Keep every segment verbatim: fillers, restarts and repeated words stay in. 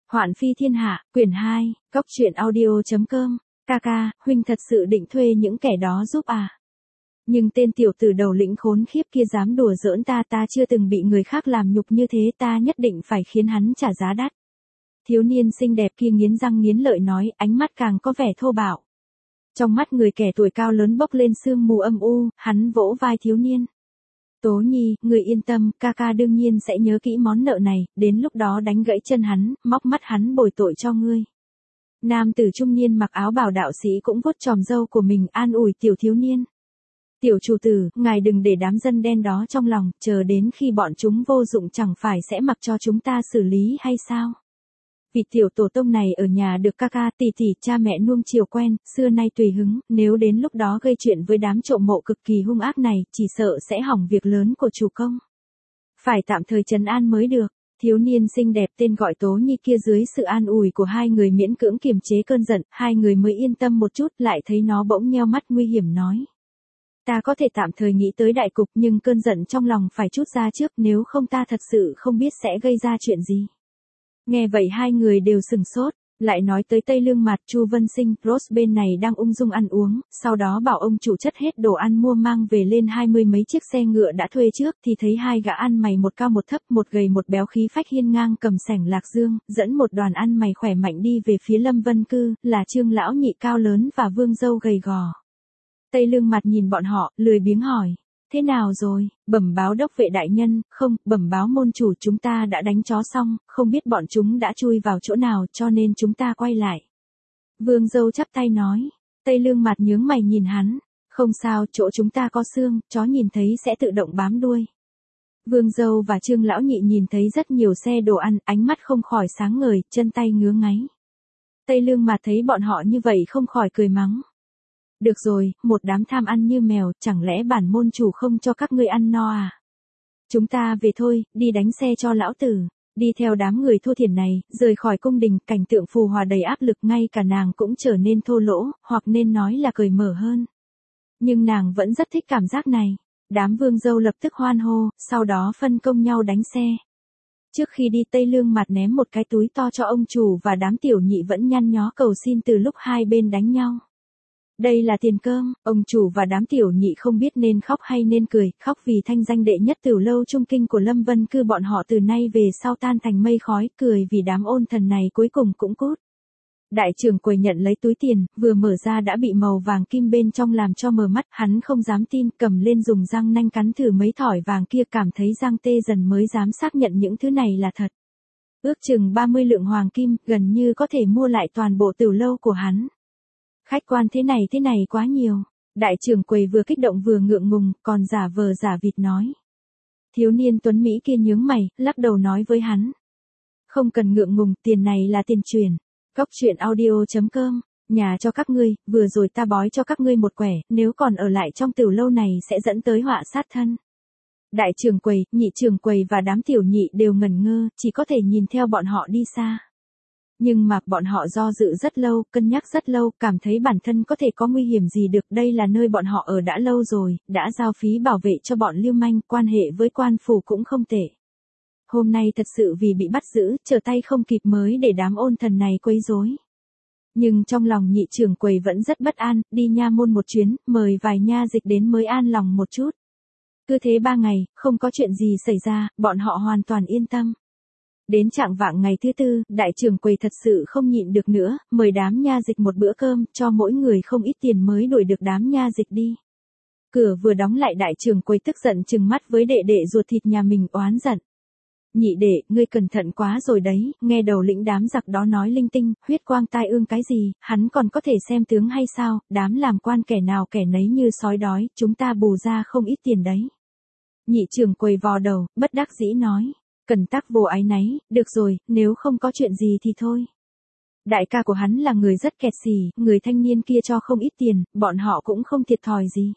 Hoạn phi thiên hạ, quyển hai, góc truyện audio chấm com, ca ca, huynh thật sự định thuê những kẻ đó giúp à? Nhưng tên tiểu tử đầu lĩnh khốn khiếp kia dám đùa giỡn ta, ta chưa từng bị người khác làm nhục như thế, ta nhất định phải khiến hắn trả giá đắt. Thiếu niên xinh đẹp kia nghiến răng nghiến lợi nói, ánh mắt càng có vẻ thô bạo. Trong mắt người kẻ tuổi cao lớn bốc lên sương mù âm u, hắn vỗ vai thiếu niên. Tố Nhi, người yên tâm, ca ca đương nhiên sẽ nhớ kỹ món nợ này, đến lúc đó đánh gãy chân hắn, móc mắt hắn bồi tội cho ngươi. Nam tử trung niên mặc áo bào đạo sĩ cũng vuốt chòm râu của mình an ủi tiểu thiếu niên. Tiểu chủ tử, ngài đừng để đám dân đen đó trong lòng, chờ đến khi bọn chúng vô dụng chẳng phải sẽ mặc cho chúng ta xử lý hay sao? Vị tiểu tổ tông này ở nhà được ca ca tỷ tỷ cha mẹ nuông chiều quen, xưa nay tùy hứng, nếu đến lúc đó gây chuyện với đám trộm mộ cực kỳ hung ác này, chỉ sợ sẽ hỏng việc lớn của chủ công. Phải tạm thời trấn an mới được. Thiếu niên xinh đẹp tên gọi Tố Nhi kia dưới sự an ủi của hai người miễn cưỡng kiềm chế cơn giận, hai người mới yên tâm một chút, lại thấy nó bỗng nheo mắt nguy hiểm nói. Ta có thể tạm thời nghĩ tới đại cục, nhưng cơn giận trong lòng phải trút ra trước, nếu không ta thật sự không biết sẽ gây ra chuyện gì. Nghe vậy hai người đều sừng sốt, lại nói tới Tây Lương Mạt, Chu Vân Sinh, Rose bên này đang ung dung ăn uống, sau đó bảo ông chủ chất hết đồ ăn mua mang về lên hai mươi mấy chiếc xe ngựa đã thuê trước, thì thấy hai gã ăn mày một cao một thấp, một gầy một béo khí phách hiên ngang cầm sẻng lạc dương, dẫn một đoàn ăn mày khỏe mạnh đi về phía Lâm Vân Cư, là Trương lão nhị cao lớn và Vương dâu gầy gò. Tây Lương Mạt nhìn bọn họ, lười biếng hỏi. Thế nào rồi, bẩm báo đốc vệ đại nhân, không, bẩm báo môn chủ, chúng ta đã đánh chó xong, không biết bọn chúng đã chui vào chỗ nào cho nên chúng ta quay lại. Vương dâu chắp tay nói, Tây Lương Mạt nhướng mày nhìn hắn, không sao, chỗ chúng ta có xương, chó nhìn thấy sẽ tự động bám đuôi. Vương dâu và Trương lão nhị nhìn thấy rất nhiều xe đồ ăn, ánh mắt không khỏi sáng ngời, chân tay ngứa ngáy. Tây Lương Mạt thấy bọn họ như vậy không khỏi cười mắng. Được rồi, một đám tham ăn như mèo, chẳng lẽ bản môn chủ không cho các ngươi ăn no à? Chúng ta về thôi, đi đánh xe cho lão tử. Đi theo đám người thô thiển này, rời khỏi cung đình, cảnh tượng phù hòa đầy áp lực, ngay cả nàng cũng trở nên thô lỗ, hoặc nên nói là cởi mở hơn. Nhưng nàng vẫn rất thích cảm giác này. Đám vương dâu lập tức hoan hô, sau đó phân công nhau đánh xe. Trước khi đi Tây Lương Mạt ném một cái túi to cho ông chủ và đám tiểu nhị vẫn nhăn nhó cầu xin từ lúc hai bên đánh nhau. Đây là tiền cơm, ông chủ và đám tiểu nhị không biết nên khóc hay nên cười, khóc vì thanh danh đệ nhất tửu lâu trung kinh của Lâm Vân Cư bọn họ từ nay về sau tan thành mây khói, cười vì đám ôn thần này cuối cùng cũng cút. Đại trưởng quầy nhận lấy túi tiền, vừa mở ra đã bị màu vàng kim bên trong làm cho mờ mắt, hắn không dám tin, cầm lên dùng răng nanh cắn thử mấy thỏi vàng kia, cảm thấy răng tê dần mới dám xác nhận những thứ này là thật. Ước chừng ba mươi lượng hoàng kim, gần như có thể mua lại toàn bộ tửu lâu của hắn. Khách quan thế này thế này quá nhiều. Đại trưởng quầy vừa kích động vừa ngượng ngùng, còn giả vờ giả vịt nói. Thiếu niên tuấn Mỹ kia nhướng mày, lắc đầu nói với hắn. Không cần ngượng ngùng, tiền này là tiền truyền. Góc truyện audio chấm com, nhà cho các ngươi, vừa rồi ta bói cho các ngươi một quẻ, nếu còn ở lại trong tửu lâu này sẽ dẫn tới họa sát thân. Đại trưởng quầy, nhị trưởng quầy và đám tiểu nhị đều ngẩn ngơ, chỉ có thể nhìn theo bọn họ đi xa. Nhưng mà bọn họ do dự rất lâu, cân nhắc rất lâu, cảm thấy bản thân có thể có nguy hiểm gì được, đây là nơi bọn họ ở đã lâu rồi, đã giao phí bảo vệ cho bọn lưu manh, quan hệ với quan phủ cũng không tệ. Hôm nay thật sự vì bị bắt giữ, trở tay không kịp mới để đám ôn thần này quấy rối. Nhưng trong lòng nhị trưởng quầy vẫn rất bất an, đi nha môn một chuyến, mời vài nha dịch đến mới an lòng một chút. Cứ thế ba ngày, không có chuyện gì xảy ra, bọn họ hoàn toàn yên tâm. Đến trạng vạng ngày thứ tư, đại trưởng quầy thật sự không nhịn được nữa, mời đám nha dịch một bữa cơm, cho mỗi người không ít tiền mới đuổi được đám nha dịch đi. Cửa vừa đóng lại đại trưởng quầy tức giận trừng mắt với đệ đệ ruột thịt nhà mình oán giận. Nhị đệ, ngươi cẩn thận quá rồi đấy, nghe đầu lĩnh đám giặc đó nói linh tinh, huyết quang tai ương cái gì, hắn còn có thể xem tướng hay sao, đám làm quan kẻ nào kẻ nấy như sói đói, chúng ta bù ra không ít tiền đấy. Nhị trưởng quầy vò đầu, bất đắc dĩ nói. Cần tắc vô ái náy, được rồi, nếu không có chuyện gì thì thôi. Đại ca của hắn là người rất kẹt xì, người thanh niên kia cho không ít tiền, bọn họ cũng không thiệt thòi gì.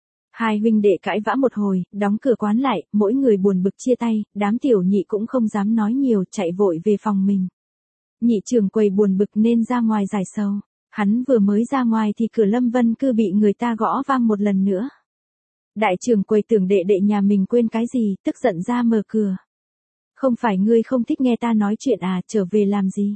Hai huynh đệ cãi vã một hồi, đóng cửa quán lại, mỗi người buồn bực chia tay, đám tiểu nhị cũng không dám nói nhiều, chạy vội về phòng mình. Nhị trưởng quầy buồn bực nên ra ngoài giải sầu. Hắn vừa mới ra ngoài thì cửa Lâm Vân Cư bị người ta gõ vang một lần nữa. Đại trưởng quầy tưởng đệ đệ nhà mình quên cái gì, tức giận ra mở cửa. Không phải ngươi không thích nghe ta nói chuyện à, trở về làm gì?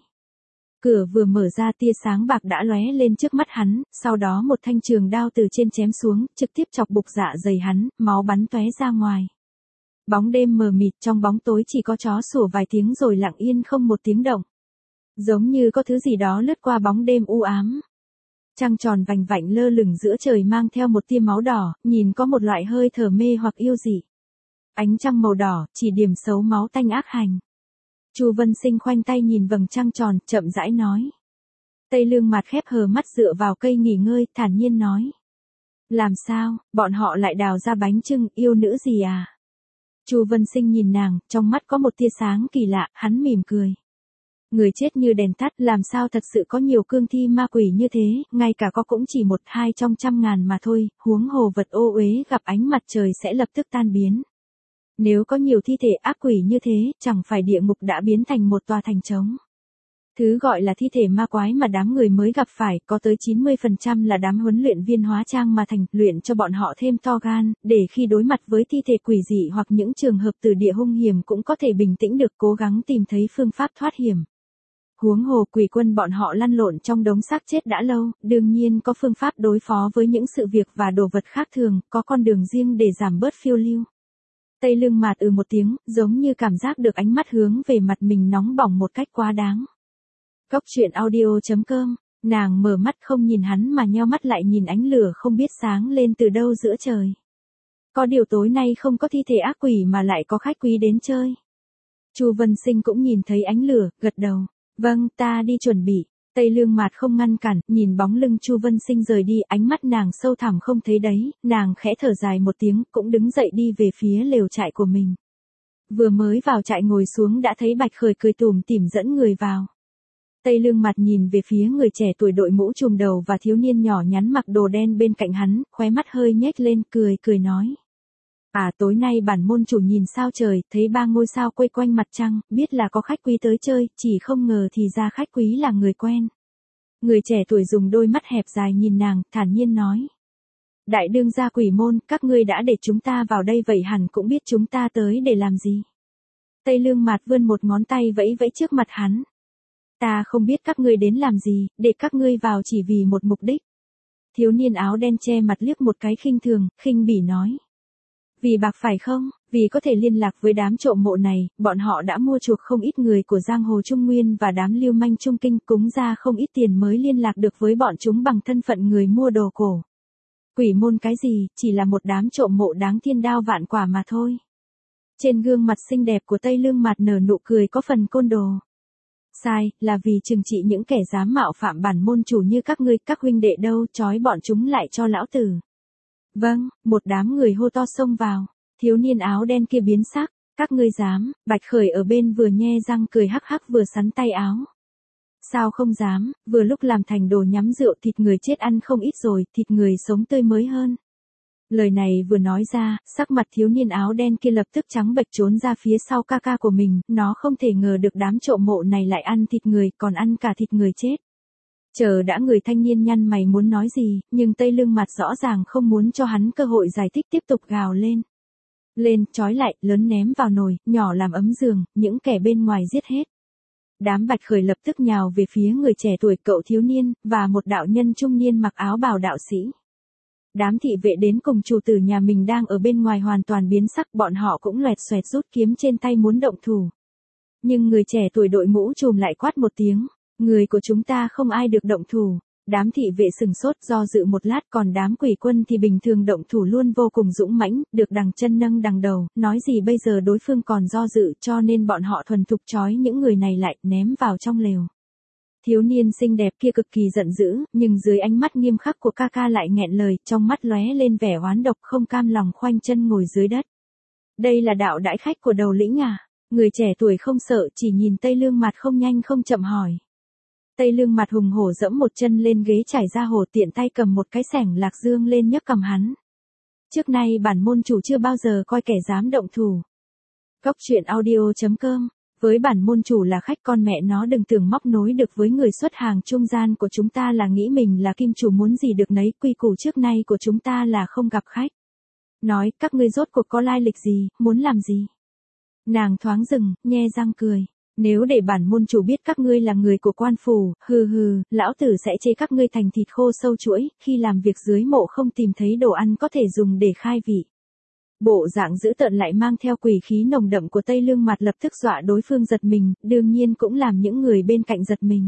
Cửa vừa mở ra tia sáng bạc đã lóe lên trước mắt hắn, sau đó một thanh trường đao từ trên chém xuống, trực tiếp chọc bục dạ dày hắn, máu bắn tóe ra ngoài. Bóng đêm mờ mịt, trong bóng tối chỉ có chó sủa vài tiếng rồi lặng yên không một tiếng động. Giống như có thứ gì đó lướt qua bóng đêm u ám. Trăng tròn vành vạnh lơ lửng giữa trời mang theo một tia máu đỏ, nhìn có một loại hơi thở mê hoặc yêu dị. Ánh trăng màu đỏ, chỉ điểm xấu máu tanh ác hành. Chu Vân Sinh khoanh tay nhìn vầng trăng tròn, chậm rãi nói. Tây Lương Mạt khép hờ mắt dựa vào cây nghỉ ngơi, thản nhiên nói. Làm sao, bọn họ lại đào ra bánh chưng, yêu nữ gì à? Chu Vân Sinh nhìn nàng, trong mắt có một tia sáng kỳ lạ, hắn mỉm cười. Người chết như đèn tắt, làm sao thật sự có nhiều cương thi ma quỷ như thế, ngay cả có cũng chỉ một hai trong trăm ngàn mà thôi, huống hồ vật ô uế gặp ánh mặt trời sẽ lập tức tan biến. Nếu có nhiều thi thể ác quỷ như thế, chẳng phải địa ngục đã biến thành một tòa thành trống. Thứ gọi là thi thể ma quái mà đám người mới gặp phải, có tới chín mươi phần trăm là đám huấn luyện viên hóa trang mà thành, luyện cho bọn họ thêm to gan, để khi đối mặt với thi thể quỷ dị hoặc những trường hợp từ địa hung hiểm cũng có thể bình tĩnh được, cố gắng tìm thấy phương pháp thoát hiểm. Huống hồ quỷ quân bọn họ lăn lộn trong đống xác chết đã lâu, đương nhiên có phương pháp đối phó với những sự việc và đồ vật khác thường, có con đường riêng để giảm bớt phiêu lưu. Tây Lương Mạt ừ một tiếng, giống như cảm giác được ánh mắt hướng về mặt mình nóng bỏng một cách quá đáng. Cốc truyện audio chấm com, nàng mở mắt không nhìn hắn mà nheo mắt lại nhìn ánh lửa không biết sáng lên từ đâu giữa trời. Có điều tối nay không có thi thể ác quỷ mà lại có khách quý đến chơi. Chu Vân Sinh cũng nhìn thấy ánh lửa, gật đầu. Vâng, ta đi chuẩn bị. Tây Lương Mạt không ngăn cản, nhìn bóng lưng Chu Vân Sinh rời đi, ánh mắt nàng sâu thẳm không thấy đấy, nàng khẽ thở dài một tiếng, cũng đứng dậy đi về phía lều trại của mình. Vừa mới vào trại ngồi xuống đã thấy Bạch Khởi cười tủm tỉm dẫn người vào. Tây Lương Mạt nhìn về phía người trẻ tuổi đội mũ trùm đầu và thiếu niên nhỏ nhắn mặc đồ đen bên cạnh hắn, khóe mắt hơi nhếch lên, cười cười nói. À, tối nay bản môn chủ nhìn sao trời, thấy ba ngôi sao quay quanh mặt trăng, biết là có khách quý tới chơi, chỉ không ngờ thì ra khách quý là người quen. Người trẻ tuổi dùng đôi mắt hẹp dài nhìn nàng, thản nhiên nói. Đại đương gia quỷ môn, các ngươi đã để chúng ta vào đây vậy hẳn cũng biết chúng ta tới để làm gì. Tây Lương Mạt vươn một ngón tay vẫy vẫy trước mặt hắn. Ta không biết các ngươi đến làm gì, để các ngươi vào chỉ vì một mục đích. Thiếu niên áo đen che mặt liếc một cái khinh thường, khinh bỉ nói. Vì bạc phải không, vì có thể liên lạc với đám trộm mộ này, bọn họ đã mua chuộc không ít người của giang hồ Trung Nguyên và đám lưu manh Trung Kinh, cúng ra không ít tiền mới liên lạc được với bọn chúng bằng thân phận người mua đồ cổ. Quỷ môn cái gì, chỉ là một đám trộm mộ đáng thiên đao vạn quả mà thôi. Trên gương mặt xinh đẹp của Tây Lương Mạt nở nụ cười có phần côn đồ. Sai, là vì trừng trị những kẻ dám mạo phạm bản môn chủ như các ngươi, các huynh đệ đâu, trói bọn chúng lại cho lão tử. Vâng, một đám người hô to xông vào, thiếu niên áo đen kia biến sắc, các ngươi dám, Bạch Khởi ở bên vừa nhe răng cười hắc hắc vừa sắn tay áo. Sao không dám, vừa lúc làm thành đồ nhắm rượu thịt người chết ăn không ít rồi, thịt người sống tươi mới hơn. Lời này vừa nói ra, sắc mặt thiếu niên áo đen kia lập tức trắng bệch trốn ra phía sau ca ca của mình, nó không thể ngờ được đám trộm mộ này lại ăn thịt người, còn ăn cả thịt người chết. Chờ đã người thanh niên nhăn mày muốn nói gì, nhưng Tây Lương Mạt rõ ràng không muốn cho hắn cơ hội giải thích tiếp tục gào lên. Lên, trói lại, lớn ném vào nồi, nhỏ làm ấm giường, những kẻ bên ngoài giết hết. Đám Bạch Khởi lập tức nhào về phía người trẻ tuổi cậu thiếu niên, và một đạo nhân trung niên mặc áo bào đạo sĩ. Đám thị vệ đến cùng chủ tử nhà mình đang ở bên ngoài hoàn toàn biến sắc, bọn họ cũng loẹt xoẹt rút kiếm trên tay muốn động thủ. Nhưng người trẻ tuổi đội mũ trùm lại quát một tiếng, người của chúng ta không ai được động thủ. Đám thị vệ sừng sốt do dự một lát, còn đám quỷ quân thì bình thường động thủ luôn vô cùng dũng mãnh, được đằng chân nâng đằng đầu, nói gì bây giờ đối phương còn do dự, cho nên bọn họ thuần thục trói những người này lại, ném vào trong lều. Thiếu niên xinh đẹp kia cực kỳ giận dữ, nhưng dưới ánh mắt nghiêm khắc của ca ca lại nghẹn lời, trong mắt lóe lên vẻ oán độc, không cam lòng khoanh chân ngồi dưới đất. Đây là đạo đãi khách của đầu lĩnh à? Người trẻ tuổi không sợ, chỉ nhìn Tây Lương Mạt không nhanh không chậm hỏi. Tây Lương Mạt hùng hổ dẫm một chân lên ghế trải ra hồ, tiện tay cầm một cái xẻng lạc dương lên nhấc cầm hắn. Trước nay bản môn chủ chưa bao giờ coi kẻ dám động thủ. Cốc truyện audio chấm com, với bản môn chủ là khách, con mẹ nó đừng tưởng móc nối được với người xuất hàng trung gian của chúng ta là nghĩ mình là kim chủ muốn gì được nấy, quy củ trước nay của chúng ta là không gặp khách. Nói, các ngươi rốt cuộc có lai lịch gì, muốn làm gì? Nàng thoáng dừng, nhe răng cười. Nếu để bản môn chủ biết các ngươi là người của quan phủ, hừ hừ, lão tử sẽ chê các ngươi thành thịt khô sâu chuỗi, khi làm việc dưới mộ không tìm thấy đồ ăn có thể dùng để khai vị. Bộ dạng dữ tợn lại mang theo quỷ khí nồng đậm của Tây Lương Mặt lập tức dọa đối phương giật mình, đương nhiên cũng làm những người bên cạnh giật mình.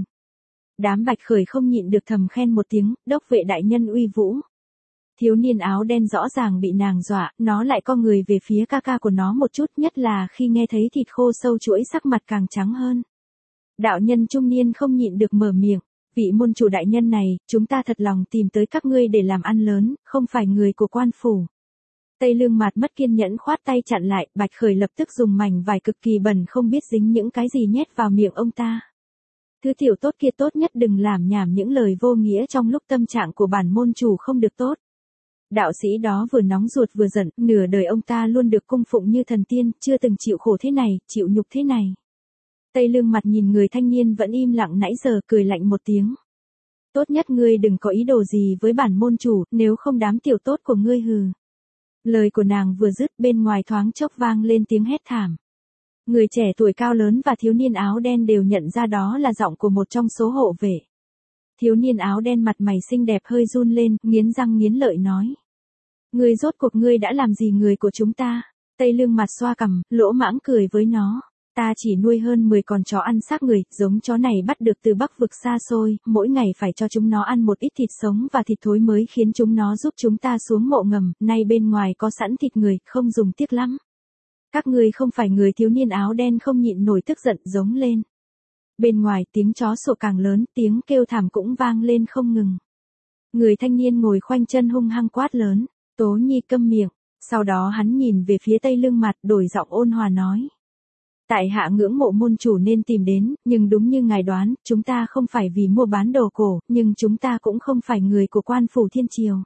Đám Bạch Khởi không nhịn được thầm khen một tiếng, đốc vệ đại nhân uy vũ. Thiếu niên áo đen rõ ràng bị nàng dọa, nó lại co người về phía ca ca của nó một chút, nhất là khi nghe thấy thịt khô sâu chuỗi sắc mặt càng trắng hơn. Đạo nhân trung niên không nhịn được mở miệng, vị môn chủ đại nhân này, chúng ta thật lòng tìm tới các ngươi để làm ăn lớn, không phải người của quan phủ. Tây Lương Mạt mất kiên nhẫn khoát tay chặn lại, Bạch Khởi lập tức dùng mảnh vải cực kỳ bẩn không biết dính những cái gì nhét vào miệng ông ta. Thứ tiểu tốt kia tốt nhất đừng làm nhảm những lời vô nghĩa trong lúc tâm trạng của bản môn chủ không được tốt. Đạo sĩ đó vừa nóng ruột vừa giận, nửa đời ông ta luôn được cung phụng như thần tiên, chưa từng chịu khổ thế này, chịu nhục thế này. Tây Lương Mặt nhìn người thanh niên vẫn im lặng nãy giờ, cười lạnh một tiếng. Tốt nhất ngươi đừng có ý đồ gì với bản môn chủ, nếu không đám tiểu tốt của ngươi hừ. Lời của nàng vừa dứt, bên ngoài thoáng chốc vang lên tiếng hét thảm. Người trẻ tuổi cao lớn và thiếu niên áo đen đều nhận ra đó là giọng của một trong số hộ vệ. Thiếu niên áo đen mặt mày xinh đẹp hơi run lên, nghiến răng nghiến lợi nói. Ngươi rốt cuộc ngươi đã làm gì người của chúng ta? Tây Lương Mặt xoa cằm, lỗ mãng cười với nó. Ta chỉ nuôi hơn mười con chó ăn xác người, giống chó này bắt được từ Bắc vực xa xôi, mỗi ngày phải cho chúng nó ăn một ít thịt sống và thịt thối mới khiến chúng nó giúp chúng ta xuống mộ ngầm, nay bên ngoài có sẵn thịt người, không dùng tiếc lắm. Các ngươi không phải người. Thiếu niên áo đen không nhịn nổi tức giận giống lên. Bên ngoài tiếng chó sủa càng lớn, tiếng kêu thảm cũng vang lên không ngừng. Người thanh niên ngồi khoanh chân hung hăng quát lớn, Tố Nhi câm miệng, sau đó hắn nhìn về phía Tây Lương Mặt đổi giọng ôn hòa nói. Tại hạ ngưỡng mộ môn chủ nên tìm đến, nhưng đúng như ngài đoán, chúng ta không phải vì mua bán đồ cổ, nhưng chúng ta cũng không phải người của quan phủ thiên triều.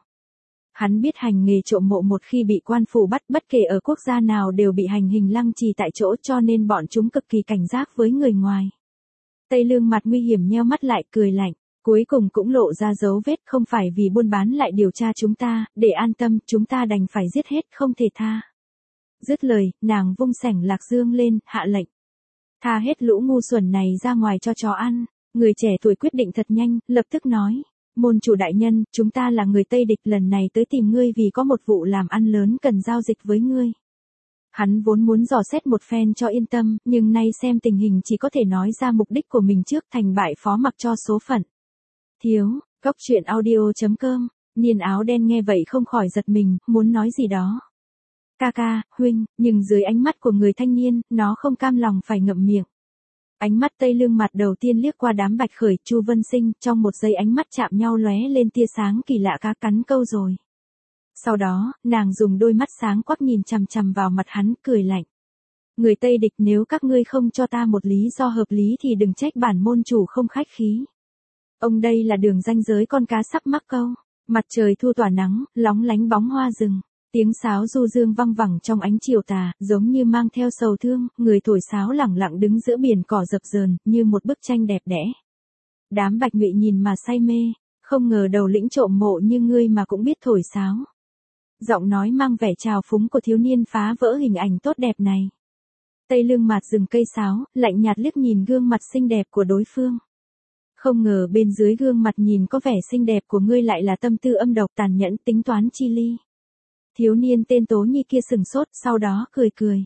Hắn biết hành nghề trộm mộ một khi bị quan phủ bắt, bất kể ở quốc gia nào đều bị hành hình lăng trì tại chỗ, cho nên bọn chúng cực kỳ cảnh giác với người ngoài. Tây Lương Mặt nguy hiểm nheo mắt lại cười lạnh, cuối cùng cũng lộ ra dấu vết, không phải vì buôn bán lại điều tra chúng ta, để an tâm, chúng ta đành phải giết hết, không thể tha. Dứt lời, nàng vung sảnh lạc dương lên, hạ lệnh. Tha hết lũ ngu xuẩn này ra ngoài cho chó ăn. Người trẻ tuổi quyết định thật nhanh, lập tức nói. Môn chủ đại nhân, chúng ta là người Tây địch, lần này tới tìm ngươi vì có một vụ làm ăn lớn cần giao dịch với ngươi. Hắn vốn muốn dò xét một phen cho yên tâm, nhưng nay xem tình hình chỉ có thể nói ra mục đích của mình trước, thành bại phó mặc cho số phận. Thiếu, Cốc Truyện Audio chấm com, niên áo đen nghe vậy không khỏi giật mình, muốn nói gì đó. Ca ca, huynh, nhưng dưới ánh mắt của người thanh niên, nó không cam lòng phải ngậm miệng. Ánh mắt Tây Lương Mặt đầu tiên liếc qua đám Bạch Khởi, Chu Vân Sinh, trong một giây ánh mắt chạm nhau lóe lên tia sáng kỳ lạ, cá cắn câu rồi. Sau đó, nàng dùng đôi mắt sáng quắc nhìn chằm chằm vào mặt hắn, cười lạnh. Người Tây địch, nếu các ngươi không cho ta một lý do hợp lý thì đừng trách bản môn chủ không khách khí. Ông đây là đường ranh giới con cá sắp mắc câu. Mặt trời thu tỏa nắng, lóng lánh bóng hoa rừng. Tiếng sáo du dương văng vẳng trong ánh chiều tà, giống như mang theo sầu thương, người thổi sáo lẳng lặng đứng giữa biển cỏ dập dờn, như một bức tranh đẹp đẽ. Đám Bạch Ngụy nhìn mà say mê, không ngờ đầu lĩnh trộm mộ như ngươi mà cũng biết thổi sáo. Giọng nói mang vẻ trào phúng của thiếu niên phá vỡ hình ảnh tốt đẹp này. Tây Lương Mạt dừng cây sáo, lạnh nhạt liếc nhìn gương mặt xinh đẹp của đối phương. Không ngờ bên dưới gương mặt nhìn có vẻ xinh đẹp của ngươi lại là tâm tư âm độc tàn nhẫn tính toán chi ly. Thiếu niên tên Tố Nhi kia sừng sốt, sau đó cười cười.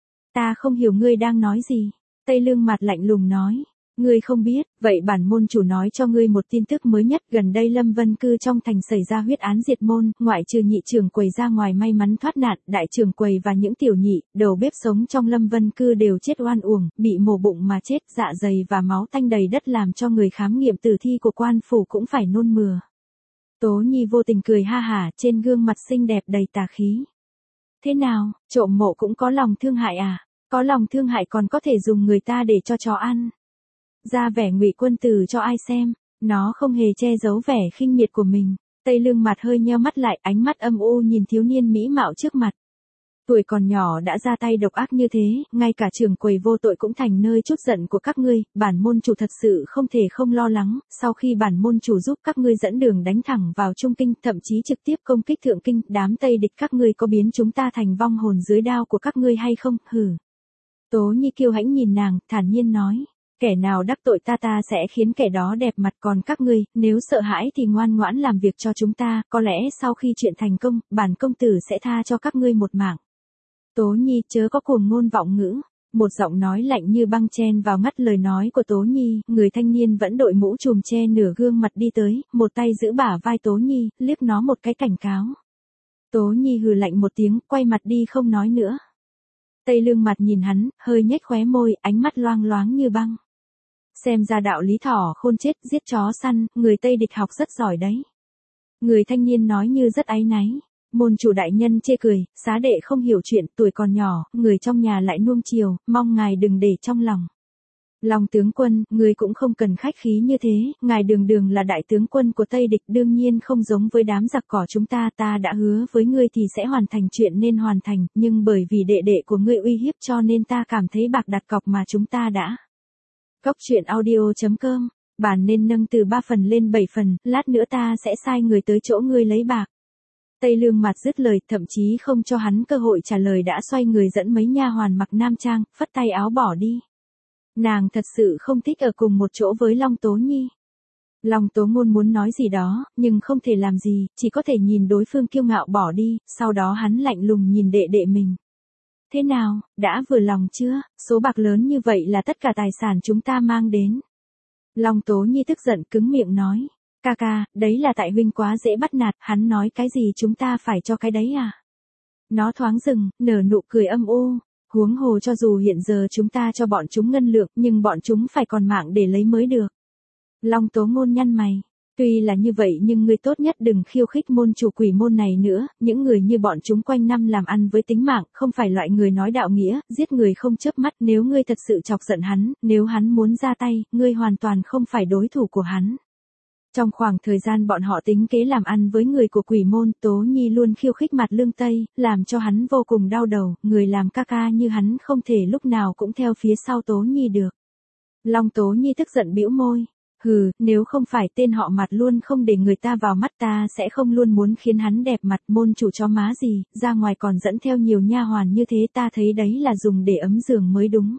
Ta không hiểu ngươi đang nói gì. Tây Lương Mạt lạnh lùng nói. Ngươi không biết, vậy bản môn chủ nói cho ngươi một tin tức mới nhất. Gần đây Lâm Vân Cư trong thành xảy ra huyết án diệt môn, ngoại trừ nhị trưởng quầy ra ngoài may mắn thoát nạn, đại trưởng quầy và những tiểu nhị, đầu bếp sống trong Lâm Vân Cư đều chết oan uổng, bị mổ bụng mà chết, dạ dày và máu tanh đầy đất làm cho người khám nghiệm tử thi của quan phủ cũng phải nôn mửa. Tố Nhi vô tình cười ha hả, trên gương mặt xinh đẹp đầy tà khí. Thế nào, trộm mộ cũng có lòng thương hại à? Có lòng thương hại còn có thể dùng người ta để cho chó ăn. Ra vẻ ngụy quân tử cho ai xem, nó không hề che giấu vẻ khinh miệt của mình. Tây Lương Mặt hơi nheo mắt lại, ánh mắt âm u nhìn thiếu niên mỹ mạo trước mặt. Tuổi còn nhỏ đã ra tay độc ác như thế, ngay cả trưởng quầy vô tội cũng thành nơi trút giận của các ngươi, bản môn chủ thật sự không thể không lo lắng, sau khi bản môn chủ giúp các ngươi dẫn đường đánh thẳng vào Trung Kinh, thậm chí trực tiếp công kích Thượng Kinh, đám Tây địch các ngươi có biến chúng ta thành vong hồn dưới đao của các ngươi hay không, hừ. Tố Nhi kiêu hãnh nhìn nàng, thản nhiên nói. Kẻ nào đắc tội ta ta sẽ khiến kẻ đó đẹp mặt, còn các ngươi, nếu sợ hãi thì ngoan ngoãn làm việc cho chúng ta, có lẽ sau khi chuyện thành công, bản công tử sẽ tha cho các ngươi một mạng. Tố Nhi chớ có cuồng ngôn vọng ngữ. Một giọng nói lạnh như băng chen vào ngắt lời nói của Tố Nhi, người thanh niên vẫn đội mũ trùm che nửa gương mặt đi tới, một tay giữ bả vai Tố Nhi, liếc nó một cái cảnh cáo. Tố Nhi hừ lạnh một tiếng, quay mặt đi không nói nữa. Tây Lương mặt nhìn hắn, hơi nhếch khóe môi, ánh mắt loang loáng như băng. Xem ra đạo lý thỏ khôn chết, giết chó săn, người Tây địch học rất giỏi đấy. Người thanh niên nói như rất áy náy. Môn chủ đại nhân chê cười, xá đệ không hiểu chuyện, tuổi còn nhỏ, người trong nhà lại nuông chiều, mong ngài đừng để trong lòng. Long tướng quân, người cũng không cần khách khí như thế, ngài đường đường là đại tướng quân của Tây địch, đương nhiên không giống với đám giặc cỏ chúng ta, ta đã hứa với ngươi thì sẽ hoàn thành chuyện nên hoàn thành, nhưng bởi vì đệ đệ của ngươi uy hiếp cho nên ta cảm thấy bạc đặt cọc mà chúng ta đã. Cốc truyện audio chấm com, bản nên nâng từ ba phần lên bảy phần, lát nữa ta sẽ sai người tới chỗ ngươi lấy bạc. Tây Lương mặt dứt lời, thậm chí không cho hắn cơ hội trả lời đã xoay người dẫn mấy nha hoàn mặc nam trang, phất tay áo bỏ đi. Nàng thật sự không thích ở cùng một chỗ với Long Tố Nhi. Long Tố Ngôn muốn nói gì đó, nhưng không thể làm gì, chỉ có thể nhìn đối phương kiêu ngạo bỏ đi, sau đó hắn lạnh lùng nhìn đệ đệ mình. Thế nào, đã vừa lòng chưa, số bạc lớn như vậy là tất cả tài sản chúng ta mang đến. Long Tố Nhi tức giận cứng miệng nói. Ca ca, đấy là tại huynh quá dễ bắt nạt, hắn nói cái gì chúng ta phải cho cái đấy à? Nó thoáng dừng, nở nụ cười âm u, huống hồ cho dù hiện giờ chúng ta cho bọn chúng ngân lượng, nhưng bọn chúng phải còn mạng để lấy mới được. Long Tố Ngôn nhăn mày, tuy là như vậy nhưng ngươi tốt nhất đừng khiêu khích môn chủ quỷ môn này nữa, những người như bọn chúng quanh năm làm ăn với tính mạng, không phải loại người nói đạo nghĩa, giết người không chớp mắt, nếu ngươi thật sự chọc giận hắn, nếu hắn muốn ra tay, ngươi hoàn toàn không phải đối thủ của hắn. Trong khoảng thời gian bọn họ tính kế làm ăn với người của quỷ môn, Tố Nhi luôn khiêu khích Mặt Lương Tây, làm cho hắn vô cùng đau đầu, người làm ca ca như hắn không thể lúc nào cũng theo phía sau Tố Nhi được. Long Tố Nhi tức giận bĩu môi, hừ, nếu không phải tên họ Mặt luôn không để người ta vào mắt ta sẽ không luôn muốn khiến hắn đẹp mặt, môn chủ chó má gì, ra ngoài còn dẫn theo nhiều nha hoàn như thế, ta thấy đấy là dùng để ấm giường mới đúng.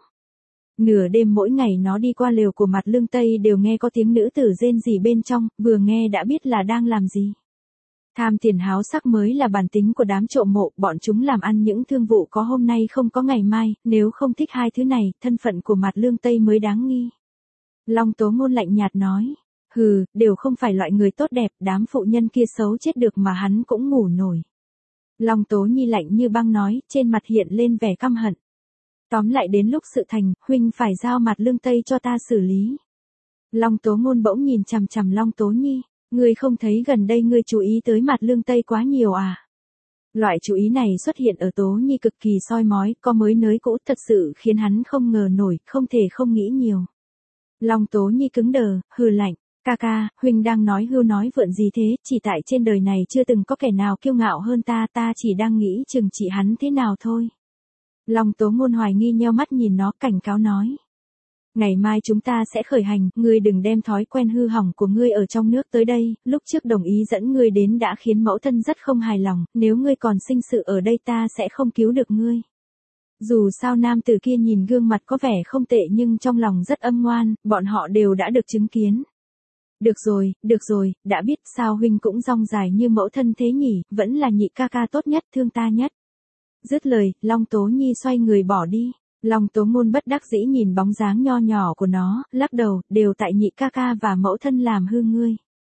Nửa đêm mỗi ngày nó đi qua lều của Mặt Lương Tây đều nghe có tiếng nữ tử rên rỉ bên trong, vừa nghe đã biết là đang làm gì. Tham tiền háo sắc mới là bản tính của đám trộm mộ, bọn chúng làm ăn những thương vụ có hôm nay không có ngày mai, nếu không thích hai thứ này, thân phận của Mặt Lương Tây mới đáng nghi. Long Tố Ngôn lạnh nhạt nói, hừ, đều không phải loại người tốt đẹp, đám phụ nhân kia xấu chết được mà hắn cũng ngủ nổi. Long Tố Nhi lạnh như băng nói, trên mặt hiện lên vẻ căm hận. Tóm lại đến lúc sự thành, huynh phải giao Mặt Lương Tây cho ta xử lý. Long Tố Ngôn bỗng nhìn chằm chằm Long Tố Nhi, ngươi không thấy gần đây ngươi chú ý tới Mặt Lương Tây quá nhiều à? Loại chú ý này xuất hiện ở Tố Nhi cực kỳ soi mói, có mới nới cũ, thật sự khiến hắn không ngờ nổi, không thể không nghĩ nhiều. Long Tố Nhi cứng đờ, hừ lạnh, ca ca, huynh đang nói hưu nói vượn gì thế, chỉ tại trên đời này chưa từng có kẻ nào kiêu ngạo hơn ta, ta chỉ đang nghĩ chừng trị hắn thế nào thôi. Long Tố Ngôn hoài nghi nheo mắt nhìn nó, cảnh cáo nói. Ngày mai chúng ta sẽ khởi hành, ngươi đừng đem thói quen hư hỏng của ngươi ở trong nước tới đây, lúc trước đồng ý dẫn ngươi đến đã khiến mẫu thân rất không hài lòng, nếu ngươi còn sinh sự ở đây ta sẽ không cứu được ngươi. Dù sao nam tử kia nhìn gương mặt có vẻ không tệ nhưng trong lòng rất âm ngoan, bọn họ đều đã được chứng kiến. Được rồi, được rồi, đã biết sao huynh cũng rong dài như mẫu thân thế nhỉ, vẫn là nhị ca ca tốt nhất, thương ta nhất. Dứt lời, Long Tố Nhi xoay người bỏ đi. Long Tố Ngôn bất đắc dĩ nhìn bóng dáng nho nhỏ của nó, lắc đầu, đều tại nhị ca ca và mẫu thân làm hư ngươi.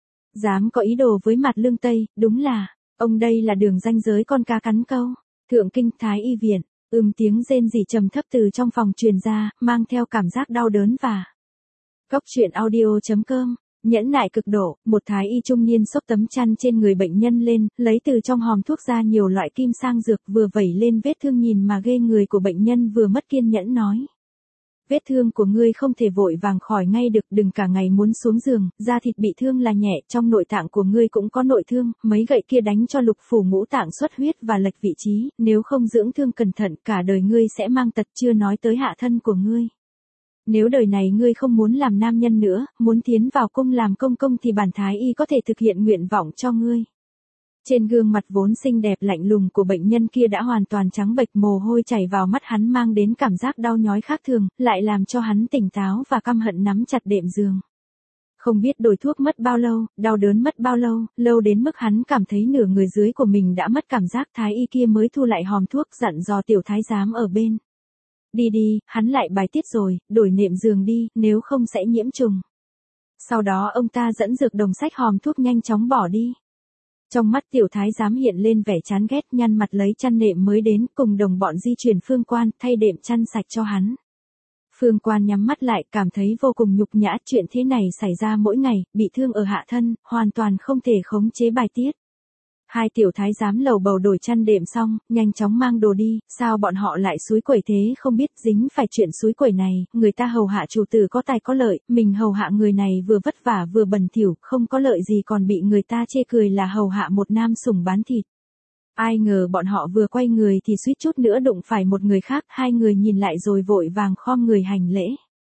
Dám có ý đồ với Mặt Lương Tây, đúng là, ông đây là đường ranh giới con cá cắn câu. Thượng Kinh Thái Y Viện, ừm tiếng rên rỉ trầm thấp từ trong phòng truyền ra, mang theo cảm giác đau đớn và... Cốc truyện audio chấm com. Nhẫn nại cực độ, một thái y trung niên xốc tấm chăn trên người bệnh nhân lên, lấy từ trong hòm thuốc ra nhiều loại kim sang dược vừa vẩy lên vết thương nhìn mà ghê người của bệnh nhân vừa mất kiên nhẫn nói. Vết thương của ngươi không thể vội vàng khỏi ngay được, đừng cả ngày muốn xuống giường, da thịt bị thương là nhẹ, trong nội tạng của ngươi cũng có nội thương, mấy gậy kia đánh cho lục phủ ngũ tạng xuất huyết và lệch vị trí, nếu không dưỡng thương cẩn thận cả đời ngươi sẽ mang tật, chưa nói tới hạ thân của ngươi. Nếu đời này ngươi không muốn làm nam nhân nữa, muốn tiến vào cung làm công công thì bản thái y có thể thực hiện nguyện vọng cho ngươi. Trên gương mặt vốn xinh đẹp lạnh lùng của bệnh nhân kia đã hoàn toàn trắng bệch, mồ hôi chảy vào mắt hắn mang đến cảm giác đau nhói khác thường, lại làm cho hắn tỉnh táo và căm hận nắm chặt đệm giường. Không biết đổi thuốc mất bao lâu, đau đớn mất bao lâu, lâu đến mức hắn cảm thấy nửa người dưới của mình đã mất cảm giác. Thái y kia mới thu lại hòm thuốc, dặn dò tiểu thái giám ở bên. Đi đi, hắn lại bài tiết rồi, đổi nệm giường đi, nếu không sẽ nhiễm trùng. Sau đó ông ta dẫn dược đồng xách hòm thuốc nhanh chóng bỏ đi. Trong mắt tiểu thái giám hiện lên vẻ chán ghét, nhăn mặt lấy chăn nệm mới đến, cùng đồng bọn di chuyển Phương Quan, thay đệm chăn sạch cho hắn. Phương Quan nhắm mắt lại, cảm thấy vô cùng nhục nhã, chuyện thế này xảy ra mỗi ngày, bị thương ở hạ thân, hoàn toàn không thể khống chế bài tiết. Hai tiểu thái giám lầu bầu đổi chăn đệm xong, nhanh chóng mang đồ đi, sao bọn họ lại xúi quẩy thế không biết, dính phải chuyện xúi quẩy này, người ta hầu hạ chủ tử có tài có lợi, mình hầu hạ người này vừa vất vả vừa bẩn thỉu, không có lợi gì còn bị người ta chê cười là hầu hạ một nam sủng bán thịt. Ai ngờ bọn họ vừa quay người thì suýt chút nữa đụng phải một người khác, hai người nhìn lại rồi vội vàng khom người hành lễ.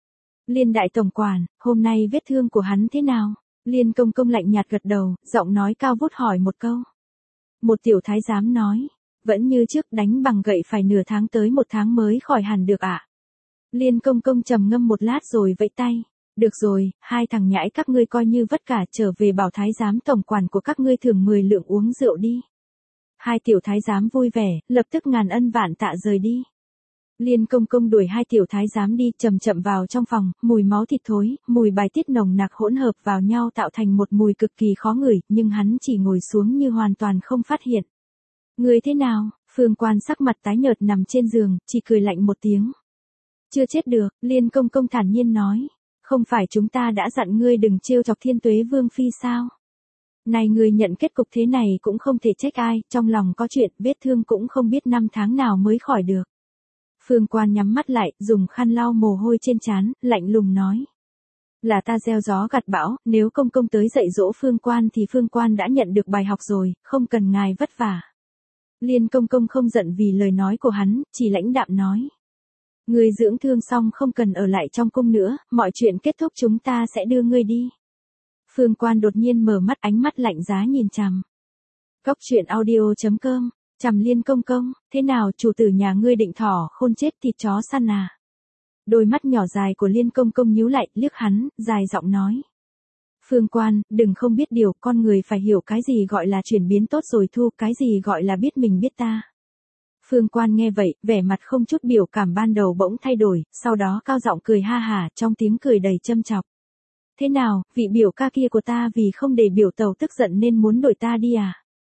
Liên đại tổng quản, hôm nay vết thương của hắn thế nào? Liên công công lạnh nhạt gật đầu, giọng nói cao vút hỏi một câu. Một tiểu thái giám nói, vẫn như trước, đánh bằng gậy phải nửa tháng tới một tháng mới khỏi hẳn được ạ. À? Liên công công trầm ngâm một lát rồi vẫy tay. Được rồi, hai thằng nhãi các ngươi coi như vất cả, trở về bảo thái giám tổng quản của các ngươi thưởng mười lượng uống rượu đi. Hai tiểu thái giám vui vẻ, lập tức ngàn ân vạn tạ rời đi. Liên công công đuổi hai tiểu thái giám đi, chậm chậm vào trong phòng, mùi máu thịt thối, mùi bài tiết nồng nặc hỗn hợp vào nhau tạo thành một mùi cực kỳ khó ngửi, nhưng hắn chỉ ngồi xuống như hoàn toàn không phát hiện. Người thế nào? Phương Quan sắc mặt tái nhợt nằm trên giường, chỉ cười lạnh một tiếng. Chưa chết được, Liên công công thản nhiên nói. Không phải chúng ta đã dặn ngươi đừng trêu chọc Thiên Tuế Vương phi sao? Này ngươi nhận kết cục thế này cũng không thể trách ai, trong lòng có chuyện, vết thương cũng không biết năm tháng nào mới khỏi được. Phương Quan nhắm mắt lại, dùng khăn lau mồ hôi trên trán, lạnh lùng nói. Là ta gieo gió gặt bão, nếu công công tới dạy dỗ Phương Quan thì Phương Quan đã nhận được bài học rồi, không cần ngài vất vả. Liên công công không giận vì lời nói của hắn, chỉ lãnh đạm nói. Ngươi dưỡng thương xong không cần ở lại trong cung nữa, mọi chuyện kết thúc chúng ta sẽ đưa ngươi đi. Phương Quan đột nhiên mở mắt, ánh mắt lạnh giá nhìn chằm. Cóc truyện audio chấm com, chằm Liên công công, thế nào chủ tử nhà ngươi định thỏ khôn chết thịt chó săn à? Đôi mắt nhỏ dài của Liên công công nhíu lại, liếc hắn, dài giọng nói. Phương Quan, đừng không biết điều, con người phải hiểu cái gì gọi là chuyển biến tốt rồi thu, cái gì gọi là biết mình biết ta. Phương Quan nghe vậy, vẻ mặt không chút biểu cảm ban đầu bỗng thay đổi, sau đó cao giọng cười ha hả, trong tiếng cười đầy châm chọc. Thế nào, vị biểu ca kia của ta vì không để biểu tẩu tức giận nên muốn đuổi ta đi à?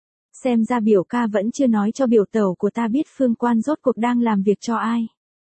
Xem ra biểu ca vẫn chưa nói cho biểu tẩu của ta biết Phương Quan rốt cuộc đang làm việc cho ai.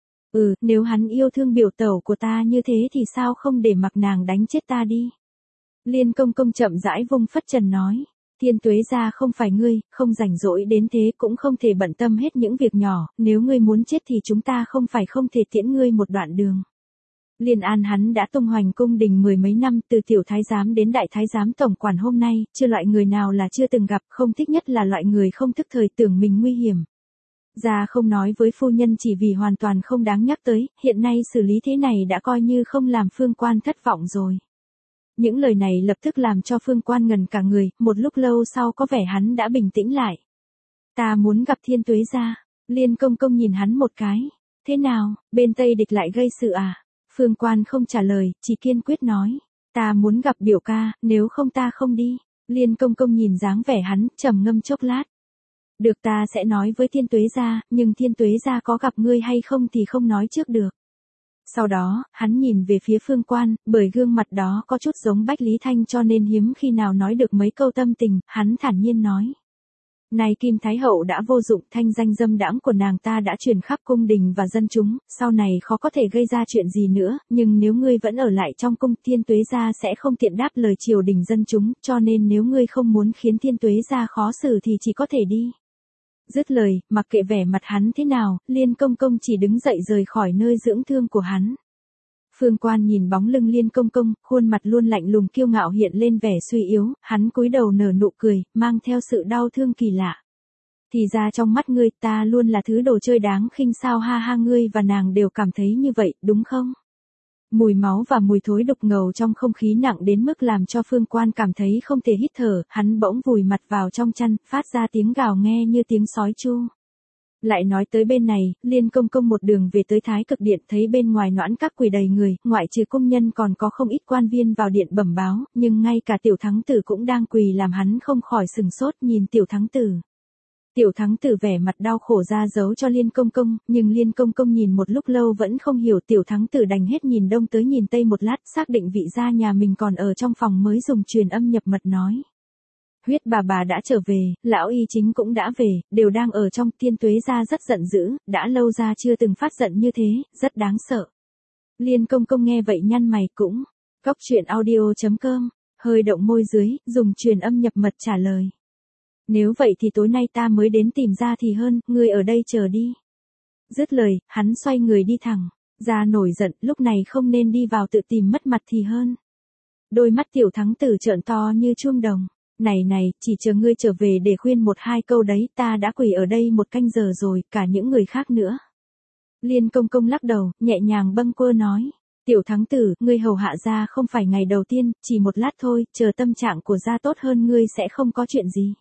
Ừ, nếu hắn yêu thương biểu tẩu của ta như thế thì sao không để mặc nàng đánh chết ta đi? Liên công công chậm rãi vung phất trần nói. Thiên Tuế gia không phải ngươi, không rảnh rỗi đến thế cũng không thể bận tâm hết những việc nhỏ, nếu ngươi muốn chết thì chúng ta không phải không thể tiễn ngươi một đoạn đường. Liên An hắn đã tung hoành cung đình mười mấy năm, từ tiểu thái giám đến đại thái giám tổng quản hôm nay, chưa loại người nào là chưa từng gặp, không thích nhất là loại người không thức thời tưởng mình nguy hiểm. Gia không nói với phu nhân chỉ vì hoàn toàn không đáng nhắc tới, hiện nay xử lý thế này đã coi như không làm Phương Quan thất vọng rồi. Những lời này lập tức làm cho Phương Quan ngần cả người, một lúc lâu sau có vẻ hắn đã bình tĩnh lại. Ta muốn gặp Thiên Tuế gia. Liên công công nhìn hắn một cái. Thế nào, bên Tây địch lại gây sự à? Phương Quan không trả lời, chỉ kiên quyết nói. Ta muốn gặp biểu ca, nếu không ta không đi. Liên công công nhìn dáng vẻ hắn, trầm ngâm chốc lát. Được, ta sẽ nói với Thiên Tuế gia, nhưng Thiên Tuế gia có gặp ngươi hay không thì không nói trước được. Sau đó, hắn nhìn về phía Phương Quan, bởi gương mặt đó có chút giống Bách Lý Thanh cho nên hiếm khi nào nói được mấy câu tâm tình, hắn thản nhiên nói. Này Kim Thái Hậu đã vô dụng, thanh danh dâm đãng của nàng ta đã truyền khắp cung đình và dân chúng, sau này khó có thể gây ra chuyện gì nữa, nhưng nếu ngươi vẫn ở lại trong cung, Thiên Tuế gia sẽ không tiện đáp lời triều đình dân chúng, cho nên nếu ngươi không muốn khiến Thiên Tuế gia khó xử thì chỉ có thể đi. Dứt lời, mặc kệ vẻ mặt hắn thế nào, Liên công công chỉ đứng dậy rời khỏi nơi dưỡng thương của hắn. Phương Quan nhìn bóng lưng Liên công công, khuôn mặt luôn lạnh lùng kiêu ngạo hiện lên vẻ suy yếu, hắn cúi đầu nở nụ cười, mang theo sự đau thương kỳ lạ. Thì ra trong mắt ngươi ta luôn là thứ đồ chơi đáng khinh sao, ha ha, ngươi và nàng đều cảm thấy như vậy, đúng không? Mùi máu và mùi thối đục ngầu trong không khí nặng đến mức làm cho Phương Quan cảm thấy không thể hít thở, hắn bỗng vùi mặt vào trong chăn, phát ra tiếng gào nghe như tiếng sói chu. Lại nói tới bên này, Liên Công Công một đường về tới Thái Cực Điện, thấy bên ngoài Noãn Các quỳ đầy người, ngoại trừ cung nhân còn có không ít quan viên vào điện bẩm báo, nhưng ngay cả Tiểu Thắng Tử cũng đang quỳ, làm hắn không khỏi sừng sốt nhìn Tiểu Thắng Tử. Tiểu Thắng Tử vẻ mặt đau khổ ra dấu cho Liên Công Công, nhưng Liên Công Công nhìn một lúc lâu vẫn không hiểu, Tiểu Thắng Tử đành hết nhìn đông tới nhìn tây một lát, xác định vị gia nhà mình còn ở trong phòng mới dùng truyền âm nhập mật nói. Huyết bà bà đã trở về, lão y chính cũng đã về, đều đang ở trong. Thiên Tuế gia rất giận dữ, đã lâu ra chưa từng phát giận như thế, rất đáng sợ. Liên Công Công nghe vậy nhăn mày cũng. Cóc truyện audio chấm com, hơi động môi dưới, dùng truyền âm nhập mật trả lời. Nếu vậy thì tối nay ta mới đến tìm ra thì hơn, ngươi ở đây chờ đi. Dứt lời, hắn xoay người đi thẳng. Ra nổi giận, lúc này không nên đi vào tự tìm mất mặt thì hơn. Đôi mắt Tiểu Thắng Tử trợn to như chuông đồng. Này này, chỉ chờ ngươi trở về để khuyên một hai câu đấy, ta đã quỳ ở đây một canh giờ rồi, cả những người khác nữa. Liên Công Công lắc đầu, nhẹ nhàng bâng quơ nói. Tiểu Thắng Tử, ngươi hầu hạ gia không phải ngày đầu tiên, chỉ một lát thôi, chờ tâm trạng của gia tốt hơn ngươi sẽ không có chuyện gì.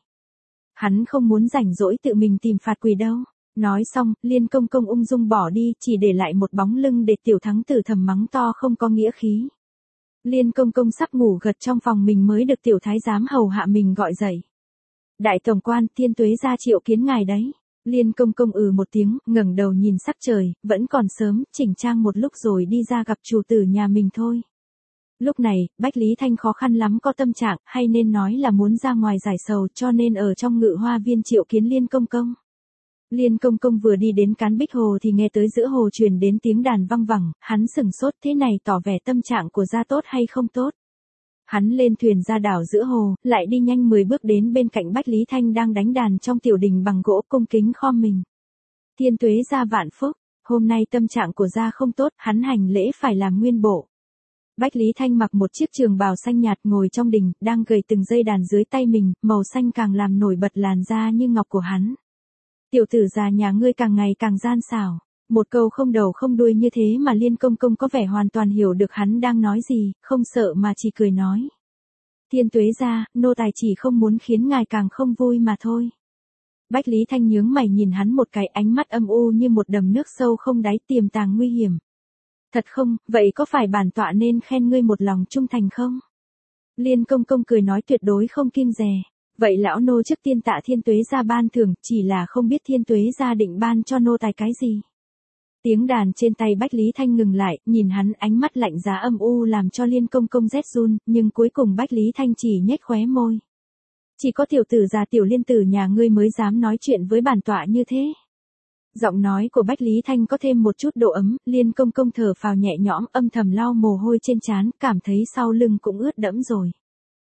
Hắn không muốn rảnh rỗi tự mình tìm phạt quỳ đâu. Nói xong, Liên Công Công ung dung bỏ đi, chỉ để lại một bóng lưng để Tiểu Thắng Tử thầm mắng to không có nghĩa khí. Liên Công Công sắp ngủ gật trong phòng mình mới được Tiểu Thái giám hầu hạ mình gọi dậy. Đại tổng quan, Thiên Tuế gia triệu kiến ngài đấy. Liên Công Công ừ một tiếng, ngẩng đầu nhìn sắc trời, vẫn còn sớm, chỉnh trang một lúc rồi đi ra gặp chủ tử nhà mình thôi. Lúc này, Bách Lý Thanh khó khăn lắm có tâm trạng, hay nên nói là muốn ra ngoài giải sầu, cho nên ở trong Ngự Hoa Viên triệu kiến Liên Công Công. Liên Công Công vừa đi đến cán bích hồ thì nghe tới giữa hồ truyền đến tiếng đàn văng vẳng, hắn sừng sốt, thế này tỏ vẻ tâm trạng của gia tốt hay không tốt. Hắn lên thuyền ra đảo giữa hồ, lại đi nhanh mười bước đến bên cạnh Bách Lý Thanh đang đánh đàn trong tiểu đình bằng gỗ, cung kính khom mình. Thiên Tuế gia vạn phúc, hôm nay tâm trạng của gia không tốt, hắn hành lễ phải làm nguyên bộ. Bách Lý Thanh mặc một chiếc trường bào xanh nhạt ngồi trong đình, đang gầy từng dây đàn dưới tay mình, màu xanh càng làm nổi bật làn da như ngọc của hắn. Tiểu tử già nhà ngươi càng ngày càng gian xảo. Một câu không đầu không đuôi như thế mà Liên Công Công có vẻ hoàn toàn hiểu được hắn đang nói gì, không sợ mà chỉ cười nói. Thiên Tuế gia, nô tài chỉ không muốn khiến ngài càng không vui mà thôi. Bách Lý Thanh nhướng mày nhìn hắn một cái, ánh mắt âm u như một đầm nước sâu không đáy, tiềm tàng nguy hiểm. Thật không, vậy có phải bản tọa nên khen ngươi một lòng trung thành không? Liên Công Công cười nói tuyệt đối không kiêng dè. Vậy lão nô trước tiên tạ Thiên Tuế gia ban thưởng, chỉ là không biết Thiên Tuế gia định ban cho nô tài cái gì. Tiếng đàn trên tay Bách Lý Thanh ngừng lại, nhìn hắn ánh mắt lạnh giá âm u làm cho Liên Công Công rét run, nhưng cuối cùng Bách Lý Thanh chỉ nhếch khóe môi. Chỉ có tiểu tử già Tiểu Liên tử nhà ngươi mới dám nói chuyện với bản tọa như thế. Giọng nói của Bách Lý Thanh có thêm một chút độ ấm, Liên Công Công thở phào nhẹ nhõm, âm thầm lau mồ hôi trên trán, cảm thấy sau lưng cũng ướt đẫm rồi.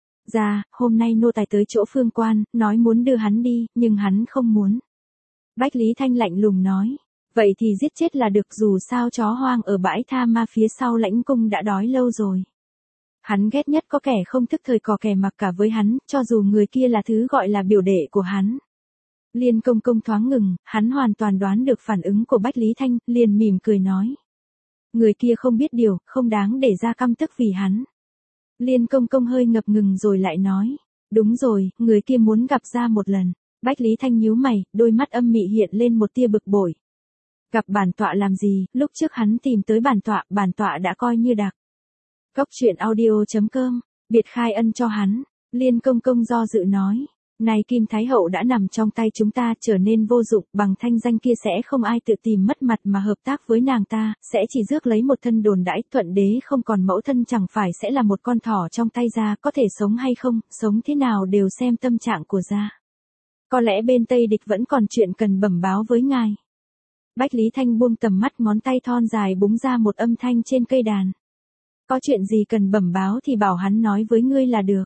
Ra, hôm nay nô tài tới chỗ Phương Quan, nói muốn đưa hắn đi, nhưng hắn không muốn. Bách Lý Thanh lạnh lùng nói. Vậy thì giết chết là được, dù sao chó hoang ở bãi tha ma phía sau lãnh cung đã đói lâu rồi. Hắn ghét nhất có kẻ không thức thời cò kè mặc cả với hắn, cho dù người kia là thứ gọi là biểu đệ của hắn. Liên Công Công thoáng ngừng, hắn hoàn toàn đoán được phản ứng của Bách Lý Thanh, liền mỉm cười nói. Người kia không biết điều, không đáng để ra căm tức vì hắn. Liên Công Công hơi ngập ngừng rồi lại nói. Đúng rồi, người kia muốn gặp ra một lần. Bách Lý Thanh nhíu mày, đôi mắt âm mị hiện lên một tia bực bội. Gặp bản tọa làm gì, lúc trước hắn tìm tới bản tọa, bản tọa đã coi như đặc. Cóc truyện audio chấm com, biệt khai ân cho hắn. Liên Công Công do dự nói. Này Kim Thái Hậu đã nằm trong tay chúng ta, trở nên vô dụng, bằng thanh danh kia sẽ không ai tự tìm mất mặt mà hợp tác với nàng ta, sẽ chỉ rước lấy một thân đồn đãi, thuận đế không còn mẫu thân chẳng phải sẽ là một con thỏ trong tay gia, có thể sống hay không, sống thế nào đều xem tâm trạng của gia. Có lẽ bên Tây Địch vẫn còn chuyện cần bẩm báo với ngài. Bách Lý Thanh buông tầm mắt, ngón tay thon dài búng ra một âm thanh trên cây đàn. Có chuyện gì cần bẩm báo thì bảo hắn nói với ngươi là được.